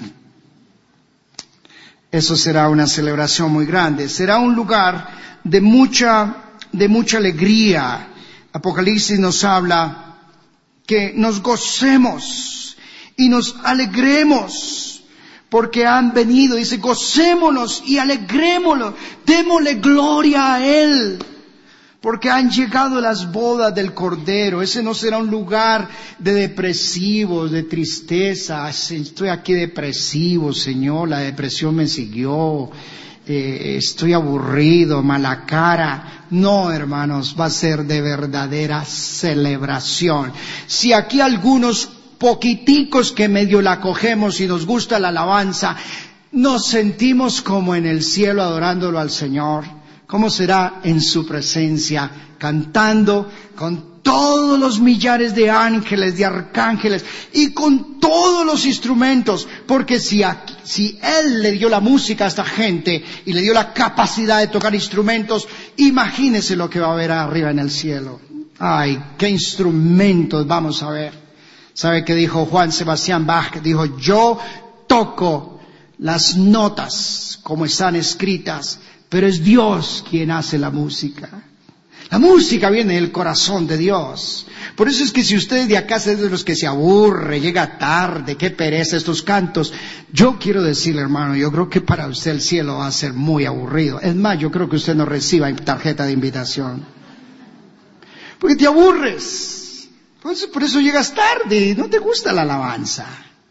B: Eso será una celebración muy grande. Será un lugar de mucha, de mucha alegría. Apocalipsis nos habla que nos gocemos y nos alegremos porque han venido. Dice, gocémonos y alegrémonos, démosle gloria a Él, porque han llegado las bodas del Cordero. Ese no será un lugar de depresivos, de tristeza. Estoy aquí depresivo, Señor, la depresión me siguió, eh, estoy aburrido, mala cara. No, hermanos, va a ser de verdadera celebración. Si aquí algunos poquiticos que medio la cogemos y nos gusta la alabanza, nos sentimos como en el cielo adorándolo al Señor, ¿cómo será en su presencia, cantando con todos los millares de ángeles, de arcángeles y con todos los instrumentos? Porque si, aquí, si Él le dio la música a esta gente y le dio la capacidad de tocar instrumentos, imagínese lo que va a haber arriba en el cielo. Ay, qué instrumentos vamos a ver. ¿Sabe qué dijo Juan Sebastián Bach? Dijo, yo toco las notas como están escritas, pero es Dios quien hace la música. La música viene del corazón de Dios. Por eso es que si usted de acá es de los que se aburre, llega tarde, qué pereza estos cantos, yo quiero decirle, hermano, yo creo que para usted el cielo va a ser muy aburrido. Es más, yo creo que usted no reciba tarjeta de invitación, porque te aburres. Por eso, por eso llegas tarde, no te gusta la alabanza.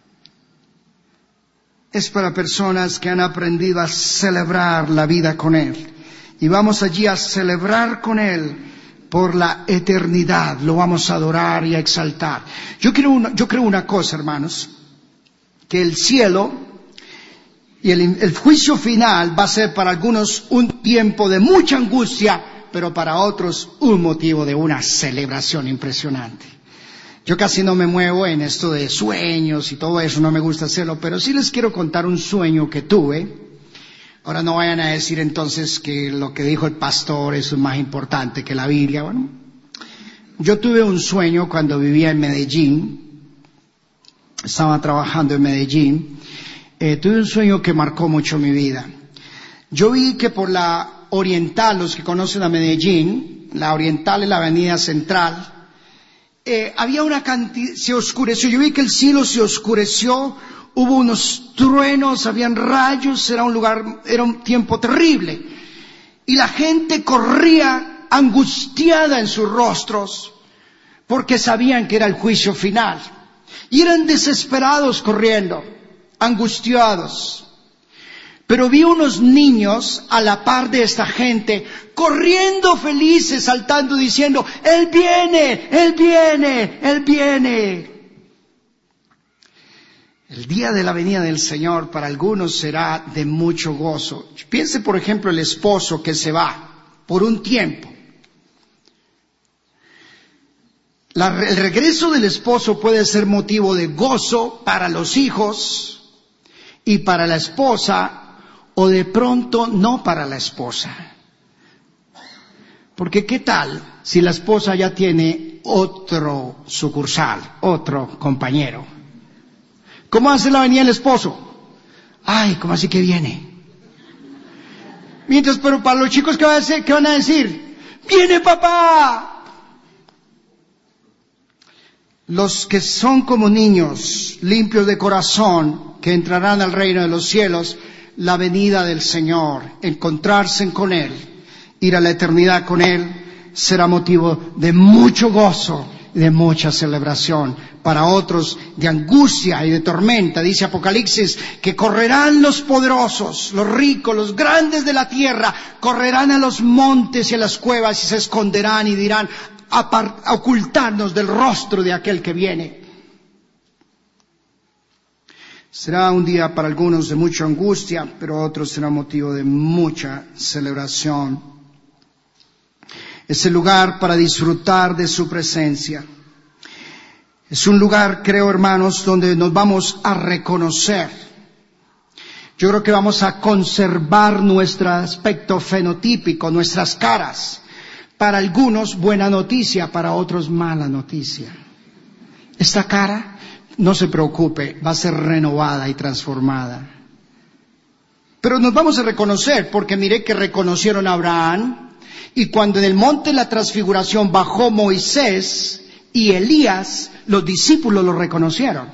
B: Es para personas que han aprendido a celebrar la vida con Él. Y vamos allí a celebrar con Él por la eternidad. Lo vamos a adorar y a exaltar. Yo creo una, yo creo una cosa, hermanos, que el cielo y el, el juicio final va a ser para algunos un tiempo de mucha angustia, pero para otros un motivo de una celebración impresionante. Yo casi no me muevo en esto de sueños y todo eso, no me gusta hacerlo, pero sí les quiero contar un sueño que tuve. Ahora no vayan a decir entonces que lo que dijo el pastor es más importante que la Biblia. Bueno, yo tuve un sueño cuando vivía en Medellín, estaba trabajando en Medellín, eh, tuve un sueño que marcó mucho mi vida. Yo vi que por la Oriental, los que conocen a Medellín, la Oriental es la avenida central, Eh, había una cantidad, se oscureció, yo vi que el cielo se oscureció, hubo unos truenos, habían rayos, era un lugar, era un tiempo terrible. Y la gente corría angustiada en sus rostros, porque sabían que era el juicio final. Y eran desesperados corriendo, angustiados. Pero vi unos niños a la par de esta gente, corriendo felices, saltando, diciendo, Él viene, Él viene, Él viene. El día de la venida del Señor para algunos será de mucho gozo. Piense, por ejemplo, el esposo que se va por un tiempo. La, el regreso del esposo puede ser motivo de gozo para los hijos y para la esposa, o de pronto no para la esposa. Porque ¿qué tal si la esposa ya tiene otro sucursal, otro compañero? ¿Cómo hace la venida el esposo? Ay, ¿cómo así que viene? Mientras, pero para los chicos, ¿qué van a decir? ¿Qué van a decir? ¡Viene papá! Los que son como niños, limpios de corazón, que entrarán al reino de los cielos, la venida del Señor, encontrarse con Él, ir a la eternidad con Él, será motivo de mucho gozo y de mucha celebración. Para otros, de angustia y de tormenta. Dice Apocalipsis que correrán los poderosos, los ricos, los grandes de la tierra, correrán a los montes y a las cuevas y se esconderán y dirán, a ocultarnos del rostro de aquel que viene. Será un día para algunos de mucha angustia, pero otros será motivo de mucha celebración. Es el lugar para disfrutar de su presencia. Es un lugar, creo, hermanos, donde nos vamos a reconocer. Yo creo que vamos a conservar nuestro aspecto fenotípico, nuestras caras. Para algunos, buena noticia, para otros, mala noticia. Esta cara, no se preocupe, va a ser renovada y transformada. Pero nos vamos a reconocer, porque mire que reconocieron a Abraham, y cuando en el monte de la transfiguración bajó Moisés y Elías, los discípulos lo reconocieron.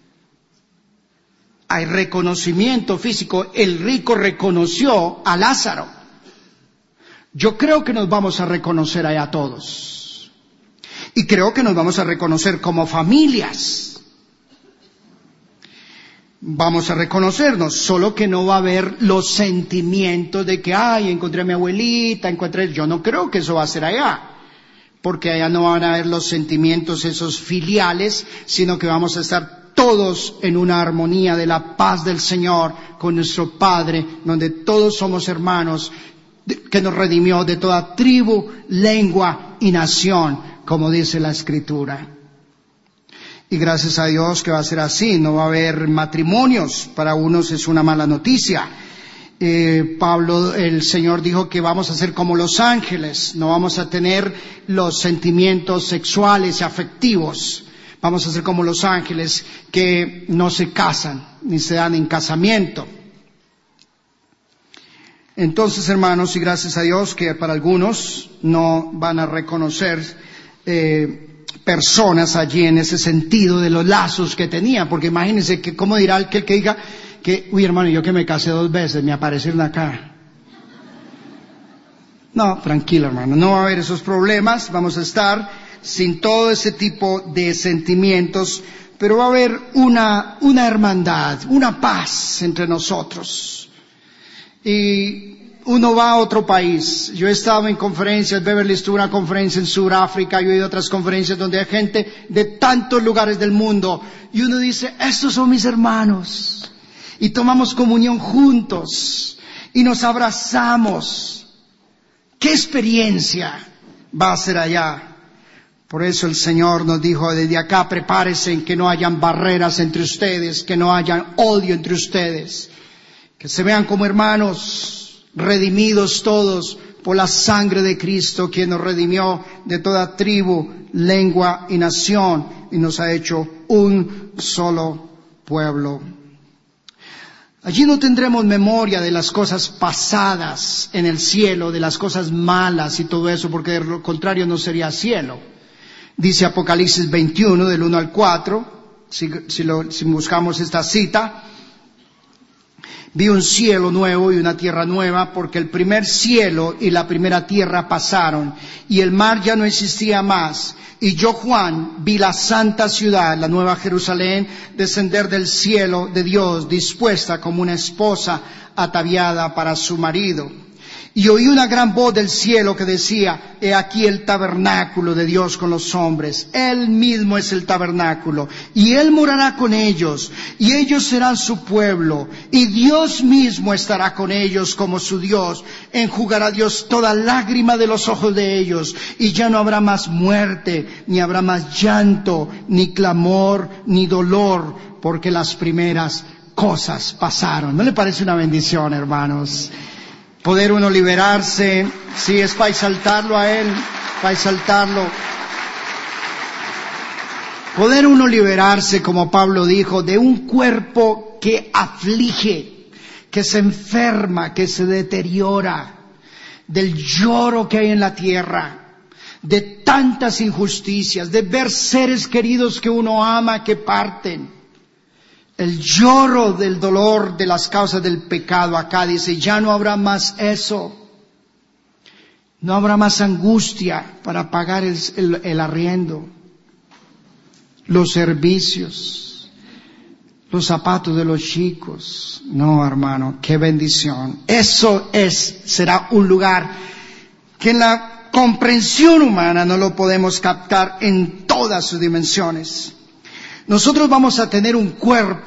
B: Hay reconocimiento físico, el rico reconoció a Lázaro. Yo creo que nos vamos a reconocer allá todos. Y creo que nos vamos a reconocer como familias. Vamos a reconocernos, solo que no va a haber los sentimientos de que, ay, encontré a mi abuelita, encontré... Yo no creo que eso va a ser allá, porque allá no van a haber los sentimientos esos filiales, sino que vamos a estar todos en una armonía de la paz del Señor con nuestro Padre, donde todos somos hermanos, que nos redimió de toda tribu, lengua y nación, como dice la Escritura. Y gracias a Dios que va a ser así, no va a haber matrimonios, para unos es una mala noticia. Eh, Pablo, el Señor dijo que vamos a ser como los ángeles, no vamos a tener los sentimientos sexuales y afectivos, vamos a ser como los ángeles que no se casan, ni se dan en casamiento. Entonces, hermanos, y gracias a Dios que para algunos no van a reconocer eh, personas allí en ese sentido de los lazos que tenía, porque imagínense que cómo dirá el que, el que diga que, uy hermano, yo que me casé dos veces, me aparecieron acá. No, tranquilo hermano, no va a haber esos problemas, vamos a estar sin todo ese tipo de sentimientos, pero va a haber una, una hermandad, una paz entre nosotros. Y uno va a otro país. Yo he estado en conferencias, Beverly estuvo en una conferencia en Sudáfrica, yo he ido a otras conferencias donde hay gente de tantos lugares del mundo, y uno dice, estos son mis hermanos, y tomamos comunión juntos, y nos abrazamos. ¿Qué experiencia va a ser allá? Por eso el Señor nos dijo desde acá, prepárense en que no hayan barreras entre ustedes, que no hayan odio entre ustedes, que se vean como hermanos, redimidos todos por la sangre de Cristo, quien nos redimió de toda tribu, lengua y nación, y nos ha hecho un solo pueblo. Allí no tendremos memoria de las cosas pasadas en el cielo, de las cosas malas y todo eso, porque de lo contrario no sería cielo. Dice Apocalipsis veintiuno, del uno al cuatro, si, si, lo, si buscamos esta cita, vi un cielo nuevo y una tierra nueva, porque el primer cielo y la primera tierra pasaron, y el mar ya no existía más. Y yo, Juan, vi la santa ciudad, la nueva Jerusalén, descender del cielo de Dios, dispuesta como una esposa ataviada para su marido. Y oí una gran voz del cielo que decía, he aquí el tabernáculo de Dios con los hombres. Él mismo es el tabernáculo. Y Él morará con ellos. Y ellos serán su pueblo. Y Dios mismo estará con ellos como su Dios. Enjugará Dios toda lágrima de los ojos de ellos. Y ya no habrá más muerte, ni habrá más llanto, ni clamor, ni dolor, porque las primeras cosas pasaron. ¿No le parece una bendición, hermanos? Poder uno liberarse, sí, es para exaltarlo a Él, para exaltarlo. Poder uno liberarse, como Pablo dijo, de un cuerpo que aflige, que se enferma, que se deteriora, del lloro que hay en la tierra, de tantas injusticias, de ver seres queridos que uno ama que parten. El lloro del dolor de las causas del pecado. Acá dice, ya no habrá más eso. No habrá más angustia para pagar el, el, el arriendo, los servicios, los zapatos de los chicos. No, hermano, qué bendición. Eso es, será un lugar que en la comprensión humana no lo podemos captar en todas sus dimensiones. Nosotros vamos a tener un cuerpo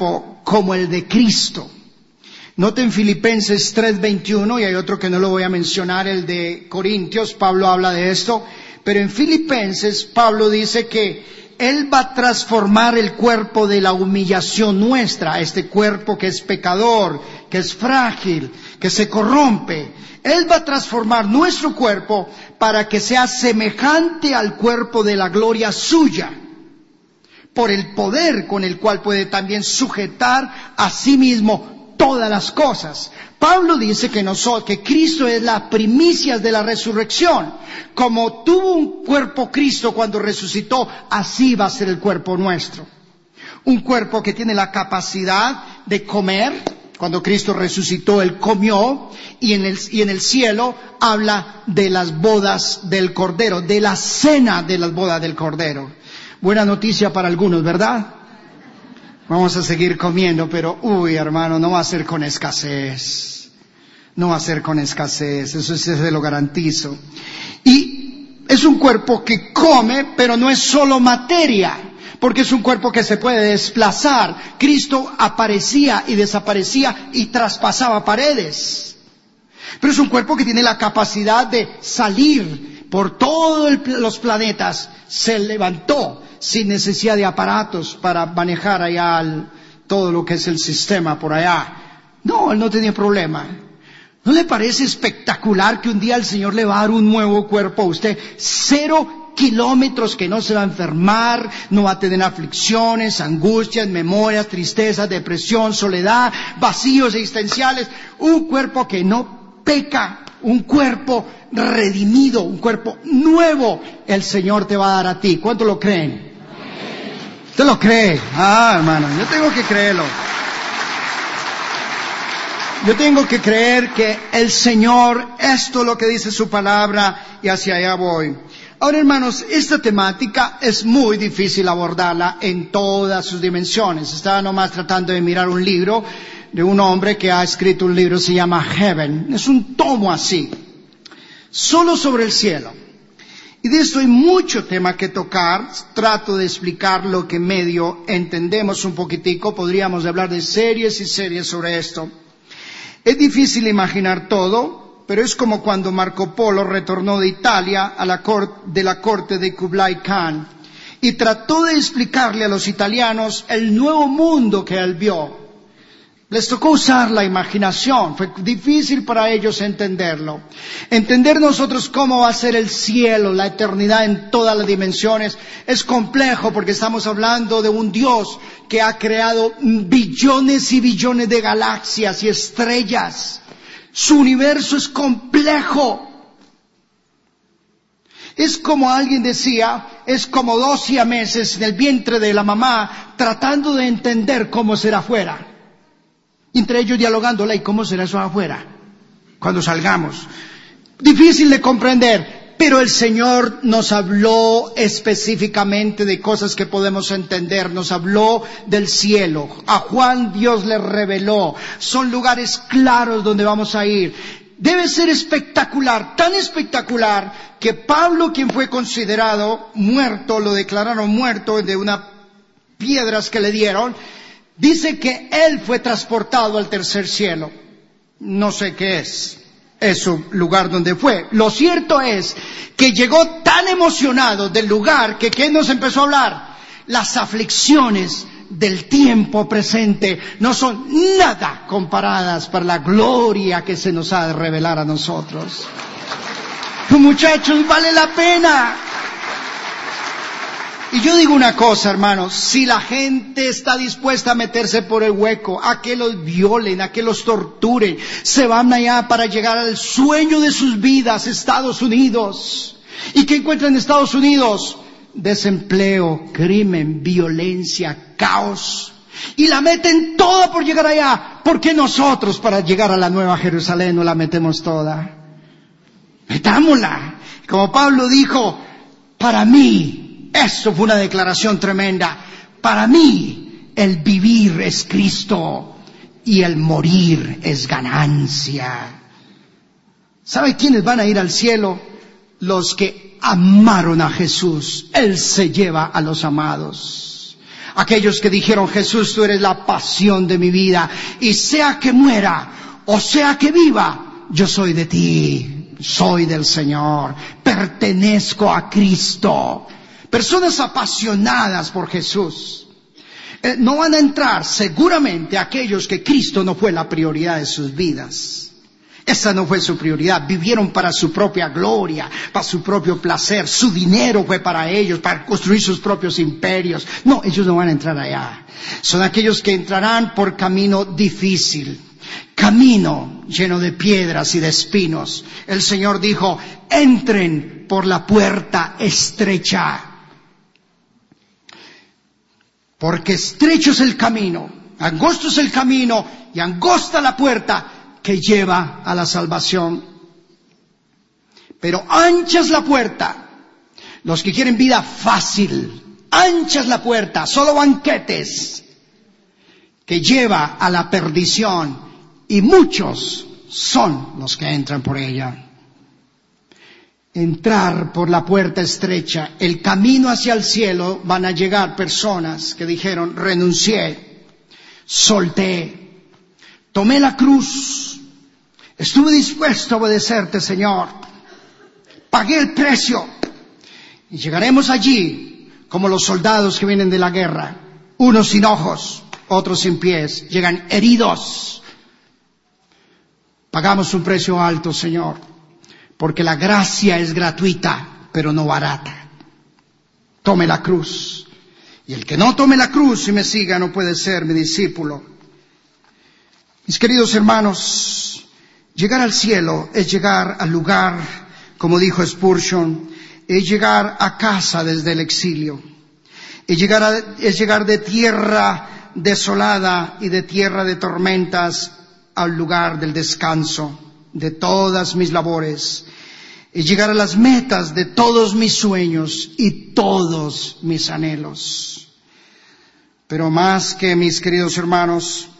B: como el de Cristo. Noten Filipenses tres veintiuno, y hay otro que no lo voy a mencionar, el de Corintios, Pablo habla de esto, pero en Filipenses Pablo dice que Él va a transformar el cuerpo de la humillación nuestra, este cuerpo que es pecador, que es frágil, que se corrompe. Él va a transformar nuestro cuerpo para que sea semejante al cuerpo de la gloria suya, por el poder con el cual puede también sujetar a sí mismo todas las cosas. Pablo dice que nosotros, que Cristo es la primicia de la resurrección. Como tuvo un cuerpo Cristo cuando resucitó, así va a ser el cuerpo nuestro. Un cuerpo que tiene la capacidad de comer. Cuando Cristo resucitó, Él comió, y en el, y en el cielo habla de las bodas del Cordero, de la cena de las bodas del Cordero. Buena noticia para algunos, ¿verdad? Vamos a seguir comiendo, pero, uy, hermano, no va a ser con escasez. No va a ser con escasez, eso se lo garantizo. Y es un cuerpo que come, pero no es solo materia, porque es un cuerpo que se puede desplazar. Cristo aparecía y desaparecía y traspasaba paredes. Pero es un cuerpo que tiene la capacidad de salir por todos los planetas. Se levantó sin necesidad de aparatos para manejar allá el, todo lo que es el sistema por allá. No, Él no tenía problema. ¿No le parece espectacular que un día el Señor le va a dar un nuevo cuerpo a usted? Cero kilómetros, que no se va a enfermar, no va a tener aflicciones, angustias, memorias, tristezas, depresión, soledad, vacíos existenciales. Un cuerpo que no peca, un cuerpo redimido, un cuerpo nuevo, el Señor te va a dar a ti. ¿Cuánto lo creen? ¿Usted lo cree? Ah, hermano, yo tengo que creerlo. Yo tengo que creer que el Señor, esto es lo que dice su palabra, y hacia allá voy. Ahora, hermanos, esta temática es muy difícil abordarla en todas sus dimensiones. Estaba nomás tratando de mirar un libro de un hombre que ha escrito un libro, se llama Heaven. Es un tomo así, solo sobre el cielo. Y de esto hay mucho tema que tocar. Trato de explicar lo que medio entendemos un poquitico. Podríamos hablar de series y series sobre esto. Es difícil imaginar todo, pero es como cuando Marco Polo retornó de Italia a la corte, de la corte de Kublai Khan, y trató de explicarle a los italianos el nuevo mundo que él vio. Les tocó usar la imaginación, fue difícil para ellos entenderlo. Entender nosotros cómo va a ser el cielo, la eternidad en todas las dimensiones, es complejo porque estamos hablando de un Dios que ha creado billones y billones de galaxias y estrellas. Su universo es complejo. Es como alguien decía, es como dos siameses en el vientre de la mamá tratando de entender cómo será afuera. Entre ellos dialogándola, ¿y cómo será eso afuera? Cuando salgamos. Difícil de comprender, pero el Señor nos habló específicamente de cosas que podemos entender. Nos habló del cielo. A Juan Dios le reveló. Son lugares claros donde vamos a ir. Debe ser espectacular, tan espectacular que Pablo, quien fue considerado muerto, lo declararon muerto de unas piedras que le dieron, dice que él fue transportado al tercer cielo. No sé qué es, es su lugar donde fue. Lo cierto es que llegó tan emocionado del lugar que ¿qué nos empezó a hablar? Las aflicciones del tiempo presente no son nada comparadas para la gloria que se nos ha de revelar a nosotros. Muchachos, vale la pena. Y yo digo una cosa, hermanos, si la gente está dispuesta a meterse por el hueco, a que los violen, a que los torturen, se van allá para llegar al sueño de sus vidas, Estados Unidos. ¿Y qué encuentran en Estados Unidos? Desempleo, crimen, violencia, caos. Y la meten toda por llegar allá. ¿Por qué nosotros para llegar a la Nueva Jerusalén no la metemos toda? Metámosla. Como Pablo dijo, para mí, eso fue una declaración tremenda. Para mí, el vivir es Cristo y el morir es ganancia. ¿Sabe quiénes van a ir al cielo? Los que amaron a Jesús. Él se lleva a los amados. Aquellos que dijeron, Jesús, tú eres la pasión de mi vida, y sea que muera o sea que viva, yo soy de ti, soy del Señor, pertenezco a Cristo. Personas apasionadas por Jesús. Eh, no van a entrar seguramente aquellos que Cristo no fue la prioridad de sus vidas. Esa no fue su prioridad. Vivieron para su propia gloria, para su propio placer. Su dinero fue para ellos, para construir sus propios imperios. No, ellos no van a entrar allá. Son aquellos que entrarán por camino difícil, camino lleno de piedras y de espinos. El Señor dijo, entren por la puerta estrecha. Porque estrecho es el camino, angosto es el camino y angosta la puerta que lleva a la salvación. Pero ancha es la puerta. Los que quieren vida fácil, ancha es la puerta, solo banquetes, que lleva a la perdición, y muchos son los que entran por ella. Entrar por la puerta estrecha, el camino hacia el cielo, van a llegar personas que dijeron, renuncié, solté, tomé la cruz, estuve dispuesto a obedecerte, Señor, pagué el precio, y llegaremos allí como los soldados que vienen de la guerra, unos sin ojos, otros sin pies, llegan heridos. Pagamos un precio alto, Señor, porque la gracia es gratuita, pero no barata. Tome la cruz. Y el que no tome la cruz y me siga no puede ser mi discípulo. Mis queridos hermanos, llegar al cielo es llegar al lugar, como dijo Spurgeon, es llegar a casa desde el exilio. Es llegar, a, es llegar de tierra desolada y de tierra de tormentas al lugar del descanso de todas mis labores, y llegar a las metas de todos mis sueños y todos mis anhelos. Pero más que, mis queridos hermanos,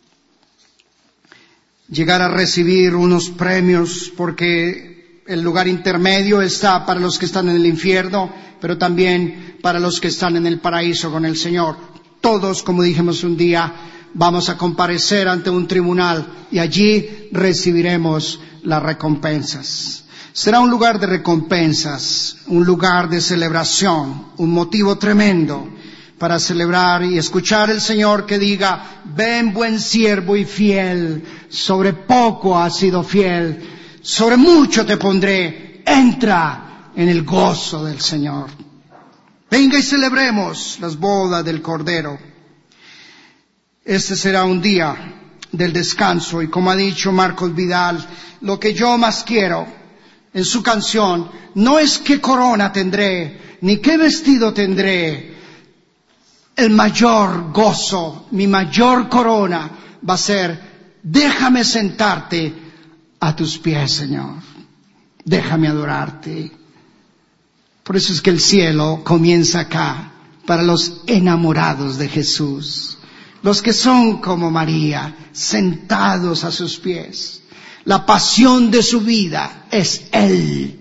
B: llegar a recibir unos premios, porque el lugar intermedio está para los que están en el infierno, pero también para los que están en el paraíso con el Señor. Todos, como dijimos un día, vamos a comparecer ante un tribunal y allí recibiremos las recompensas. Será un lugar de recompensas, un lugar de celebración, un motivo tremendo para celebrar y escuchar al Señor que diga, ven buen siervo y fiel, sobre poco has sido fiel, sobre mucho te pondré, entra en el gozo del Señor. Venga y celebremos las bodas del Cordero. Este será un día del descanso, y como ha dicho Marcos Vidal, lo que yo más quiero en su canción no es qué corona tendré, ni qué vestido tendré. El mayor gozo, mi mayor corona va a ser, déjame sentarte a tus pies, Señor. Déjame adorarte. Por eso es que el cielo comienza acá, para los enamorados de Jesús. Los que son como María, sentados a sus pies. La pasión de su vida es Él.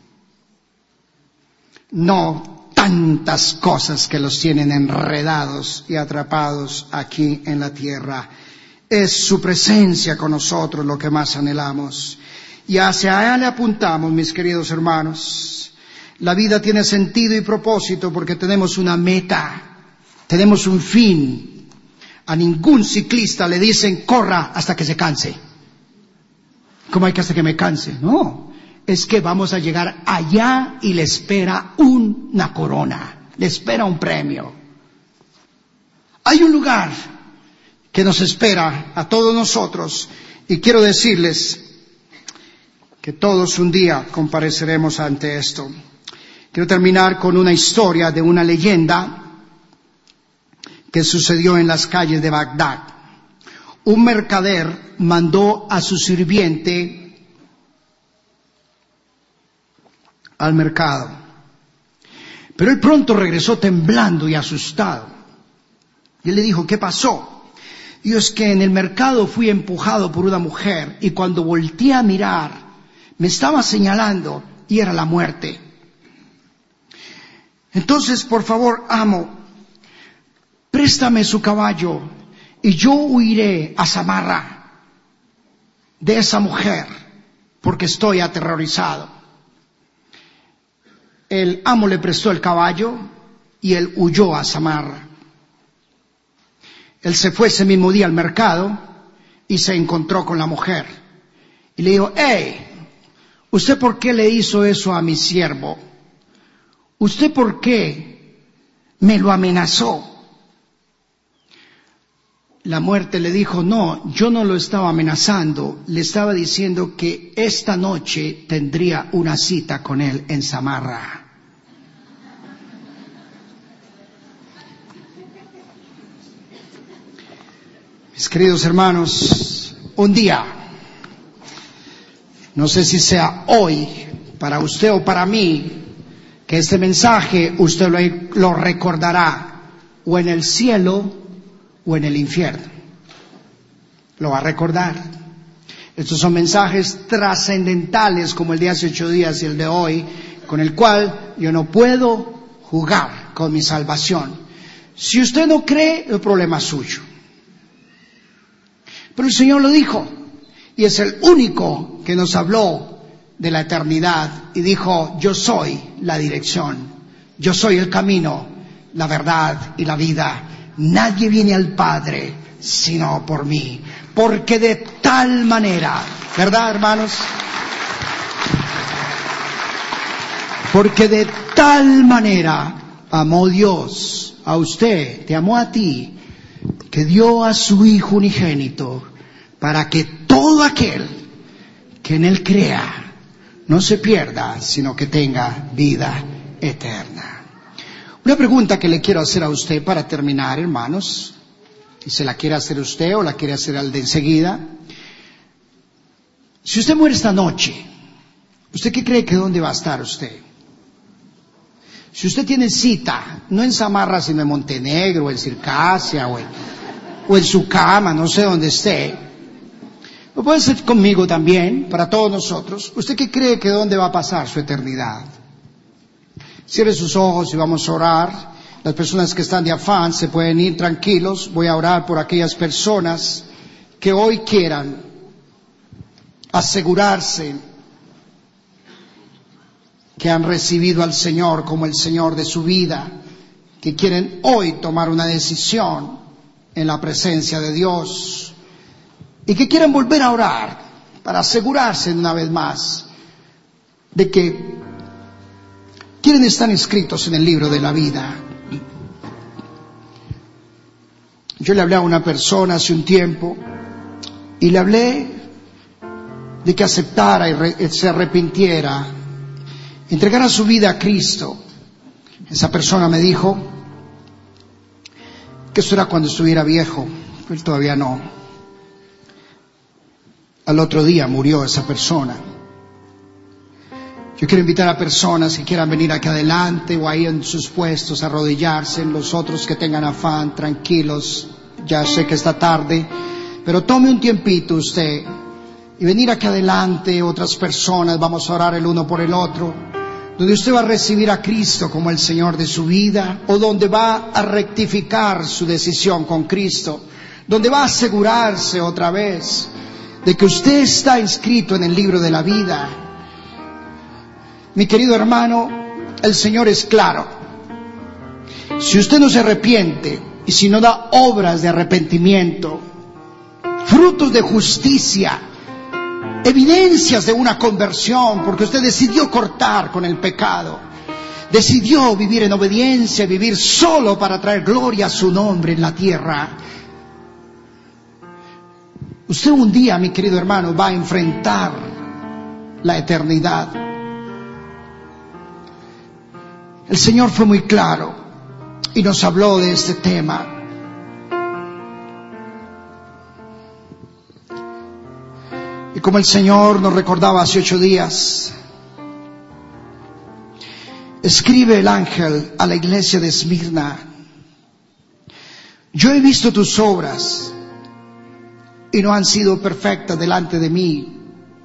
B: No tantas cosas que los tienen enredados y atrapados aquí en la tierra. Es su presencia con nosotros lo que más anhelamos. Y hacia Él le apuntamos, mis queridos hermanos. La vida tiene sentido y propósito porque tenemos una meta, tenemos un fin. A ningún ciclista le dicen, corra hasta que se canse. ¿Cómo hay que hasta que me canse? No, es que vamos a llegar allá y le espera una corona, le espera un premio. Hay un lugar que nos espera a todos nosotros, y quiero decirles que todos un día compareceremos ante esto. Quiero terminar con una historia de una leyenda que sucedió en las calles de Bagdad. Un mercader mandó a su sirviente al mercado, pero él pronto regresó temblando y asustado. Y él le dijo, ¿qué pasó? Y es que en el mercado fui empujado por una mujer, y cuando volteé a mirar, me estaba señalando, y era la muerte. Entonces, por favor, amo, préstame su caballo y yo huiré a Samarra de esa mujer, porque estoy aterrorizado. El amo le prestó el caballo y él huyó a Samarra. Él se fue ese mismo día al mercado y se encontró con la mujer. Y le dijo, hey, ¿usted por qué le hizo eso a mi siervo? ¿Usted por qué me lo amenazó? La muerte le dijo, no, yo no lo estaba amenazando, le estaba diciendo que esta noche tendría una cita con él en Samarra. Mis queridos hermanos, un día, no sé si sea hoy, para usted o para mí, que este mensaje usted lo, lo recordará, o en el cielo o en el infierno. Lo va a recordar. Estos son mensajes trascendentales como el de hace ocho días y el de hoy, con el cual yo no puedo jugar con mi salvación. Si usted no cree, el problema es suyo. Pero el Señor lo dijo, y es el único que nos habló de la eternidad, y dijo, yo soy la dirección, yo soy el camino, la verdad y la vida. Nadie viene al Padre sino por mí, porque de tal manera, ¿verdad, hermanos? Porque de tal manera amó Dios a usted, te amó a ti, que dio a su Hijo unigénito, para que todo aquel que en Él crea no se pierda, sino que tenga vida eterna. Una pregunta que le quiero hacer a usted para terminar, hermanos, y se la quiere hacer usted o la quiere hacer al de enseguida. Si usted muere esta noche, ¿usted qué cree que dónde va a estar usted? Si usted tiene cita, no en Samarra, sino en Montenegro, o en Circasia, o en, o en su cama, no sé dónde esté, lo puede hacer conmigo también, para todos nosotros. ¿Usted qué cree que dónde va a pasar su eternidad? Cierre sus ojos y vamos a orar. Las personas que están de afán se pueden ir tranquilos. Voy a orar por aquellas personas que hoy quieran asegurarse que han recibido al Señor como el Señor de su vida, que quieren hoy tomar una decisión en la presencia de Dios y que quieren volver a orar para asegurarse una vez más de que quieren estar inscritos en el libro de la vida. Yo le hablé a una persona hace un tiempo y le hablé de que aceptara y re, se arrepintiera, entregara su vida a Cristo. Esa persona me dijo que eso era cuando estuviera viejo, pero todavía no. Al otro día murió esa persona. Yo quiero invitar a personas que quieran venir aquí adelante o ahí en sus puestos, arrodillarse, los otros que tengan afán, tranquilos, ya sé que está tarde, pero tome un tiempito usted y venir aquí adelante, otras personas, vamos a orar el uno por el otro, donde usted va a recibir a Cristo como el Señor de su vida, o donde va a rectificar su decisión con Cristo, donde va a asegurarse otra vez de que usted está inscrito en el libro de la vida. Mi querido hermano, el Señor es claro. Si usted no se arrepiente y si no da obras de arrepentimiento, frutos de justicia, evidencias de una conversión, porque usted decidió cortar con el pecado, decidió vivir en obediencia, vivir solo para traer gloria a su nombre en la tierra, usted un día, mi querido hermano, va a enfrentar la eternidad. El Señor fue muy claro y nos habló de este tema. Y como el Señor nos recordaba hace ocho días, escribe el ángel a la iglesia de Esmirna: yo he visto tus obras y no han sido perfectas delante de mí.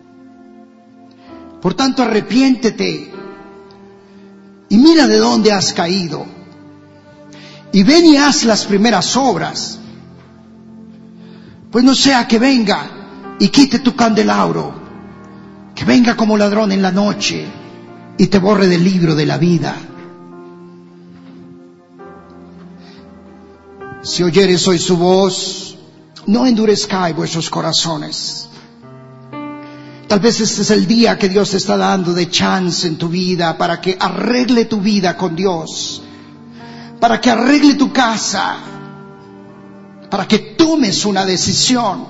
B: Por tanto, arrepiéntete y mira de dónde has caído, y ven y haz las primeras obras, pues no sea que venga y quite tu candelabro, que venga como ladrón en la noche y te borre del libro de la vida. Si oyeres hoy su voz, no endurezcáis vuestros corazones. Tal vez este es el día que Dios te está dando de chance en tu vida para que arregle tu vida con Dios, para que arregle tu casa, para que tomes una decisión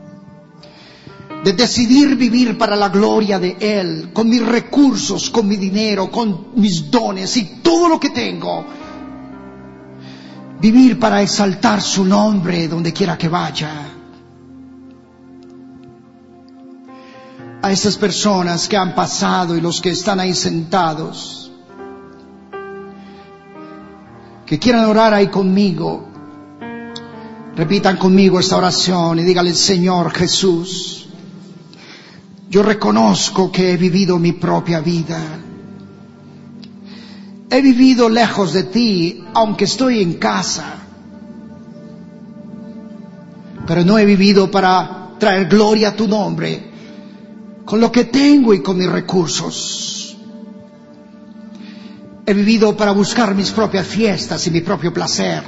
B: de decidir vivir para la gloria de Él, con mis recursos, con mi dinero, con mis dones y todo lo que tengo. Vivir para exaltar su nombre donde quiera que vaya. A estas personas que han pasado y los que están ahí sentados, que quieran orar ahí conmigo, repitan conmigo esta oración y díganle: Señor Jesús, yo reconozco que he vivido mi propia vida. He vivido lejos de ti, aunque estoy en casa. Pero no he vivido para traer gloria a tu nombre, con lo que tengo y con mis recursos. He vivido para buscar mis propias fiestas y mi propio placer.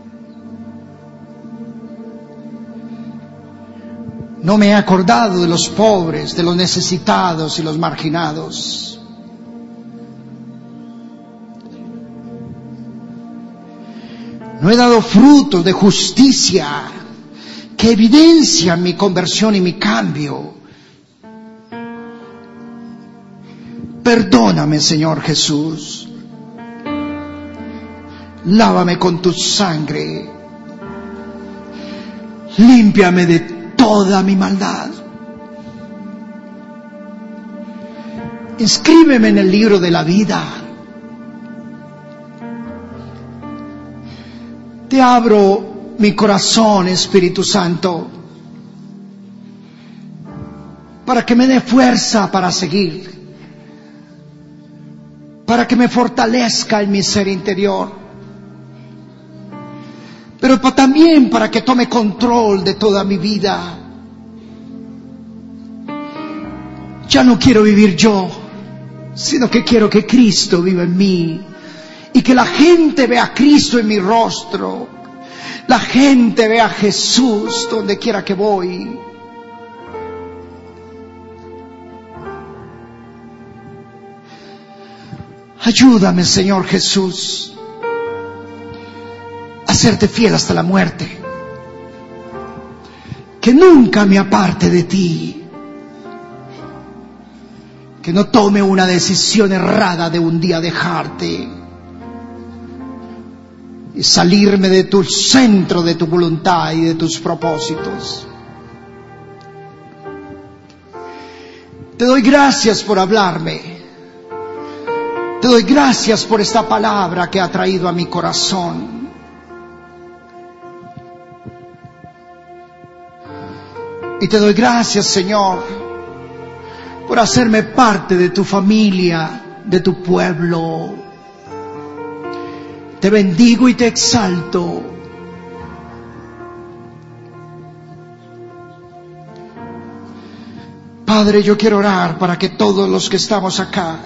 B: No me he acordado de los pobres, de los necesitados y los marginados. No he dado frutos de justicia que evidencian mi conversión y mi cambio. Perdóname, Señor Jesús. Lávame con tu sangre. Límpiame de toda mi maldad. Inscríbeme en el libro de la vida. Te abro mi corazón, Espíritu Santo, para que me dé fuerza para seguir, para que me fortalezca en mi ser interior, pero también para que tome control de toda mi vida. Ya no quiero vivir yo, sino que quiero que Cristo viva en mí. Y que la gente vea a Cristo en mi rostro. La gente vea a Jesús donde quiera que voy. Ayúdame, Señor Jesús, a serte fiel hasta la muerte. Que nunca me aparte de ti. Que no tome una decisión errada de un día dejarte y salirme de tu centro, de tu voluntad y de tus propósitos. Te doy gracias por hablarme. Te doy gracias por esta palabra que ha traído a mi corazón. Y te doy gracias, Señor, por hacerme parte de tu familia, de tu pueblo. Te bendigo y te exalto. Padre, yo quiero orar para que todos los que estamos acá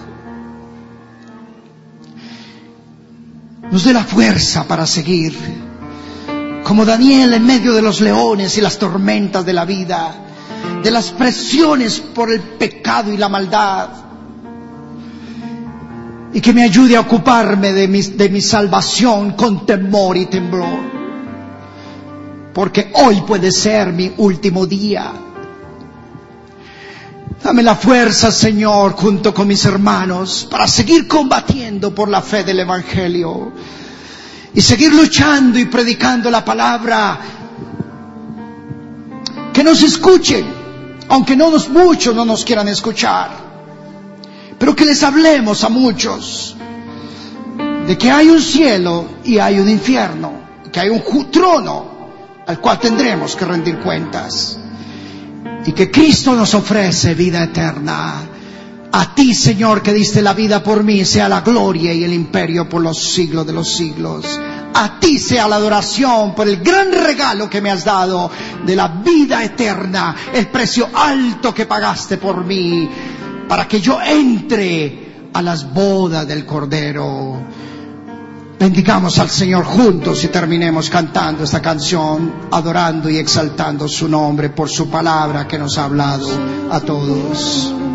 B: nos dé la fuerza para seguir, como Daniel en medio de los leones y las tormentas de la vida, de las presiones por el pecado y la maldad. Y que me ayude a ocuparme de mi, de mi salvación con temor y temblor. Porque hoy puede ser mi último día. Dame la fuerza, Señor, junto con mis hermanos, para seguir combatiendo por la fe del Evangelio. Y seguir luchando y predicando la palabra. Que nos escuchen, aunque no nos, muchos no nos quieran escuchar. Pero que les hablemos a muchos de que hay un cielo y hay un infierno, que hay un trono al cual tendremos que rendir cuentas, y que Cristo nos ofrece vida eterna. A ti, Señor, que diste la vida por mí, sea la gloria y el imperio por los siglos de los siglos. A ti sea la adoración por el gran regalo que me has dado de la vida eterna, el precio alto que pagaste por mí, para que yo entre a las bodas del Cordero. Bendigamos al Señor juntos y terminemos cantando esta canción, adorando y exaltando su nombre por su palabra que nos ha hablado a todos.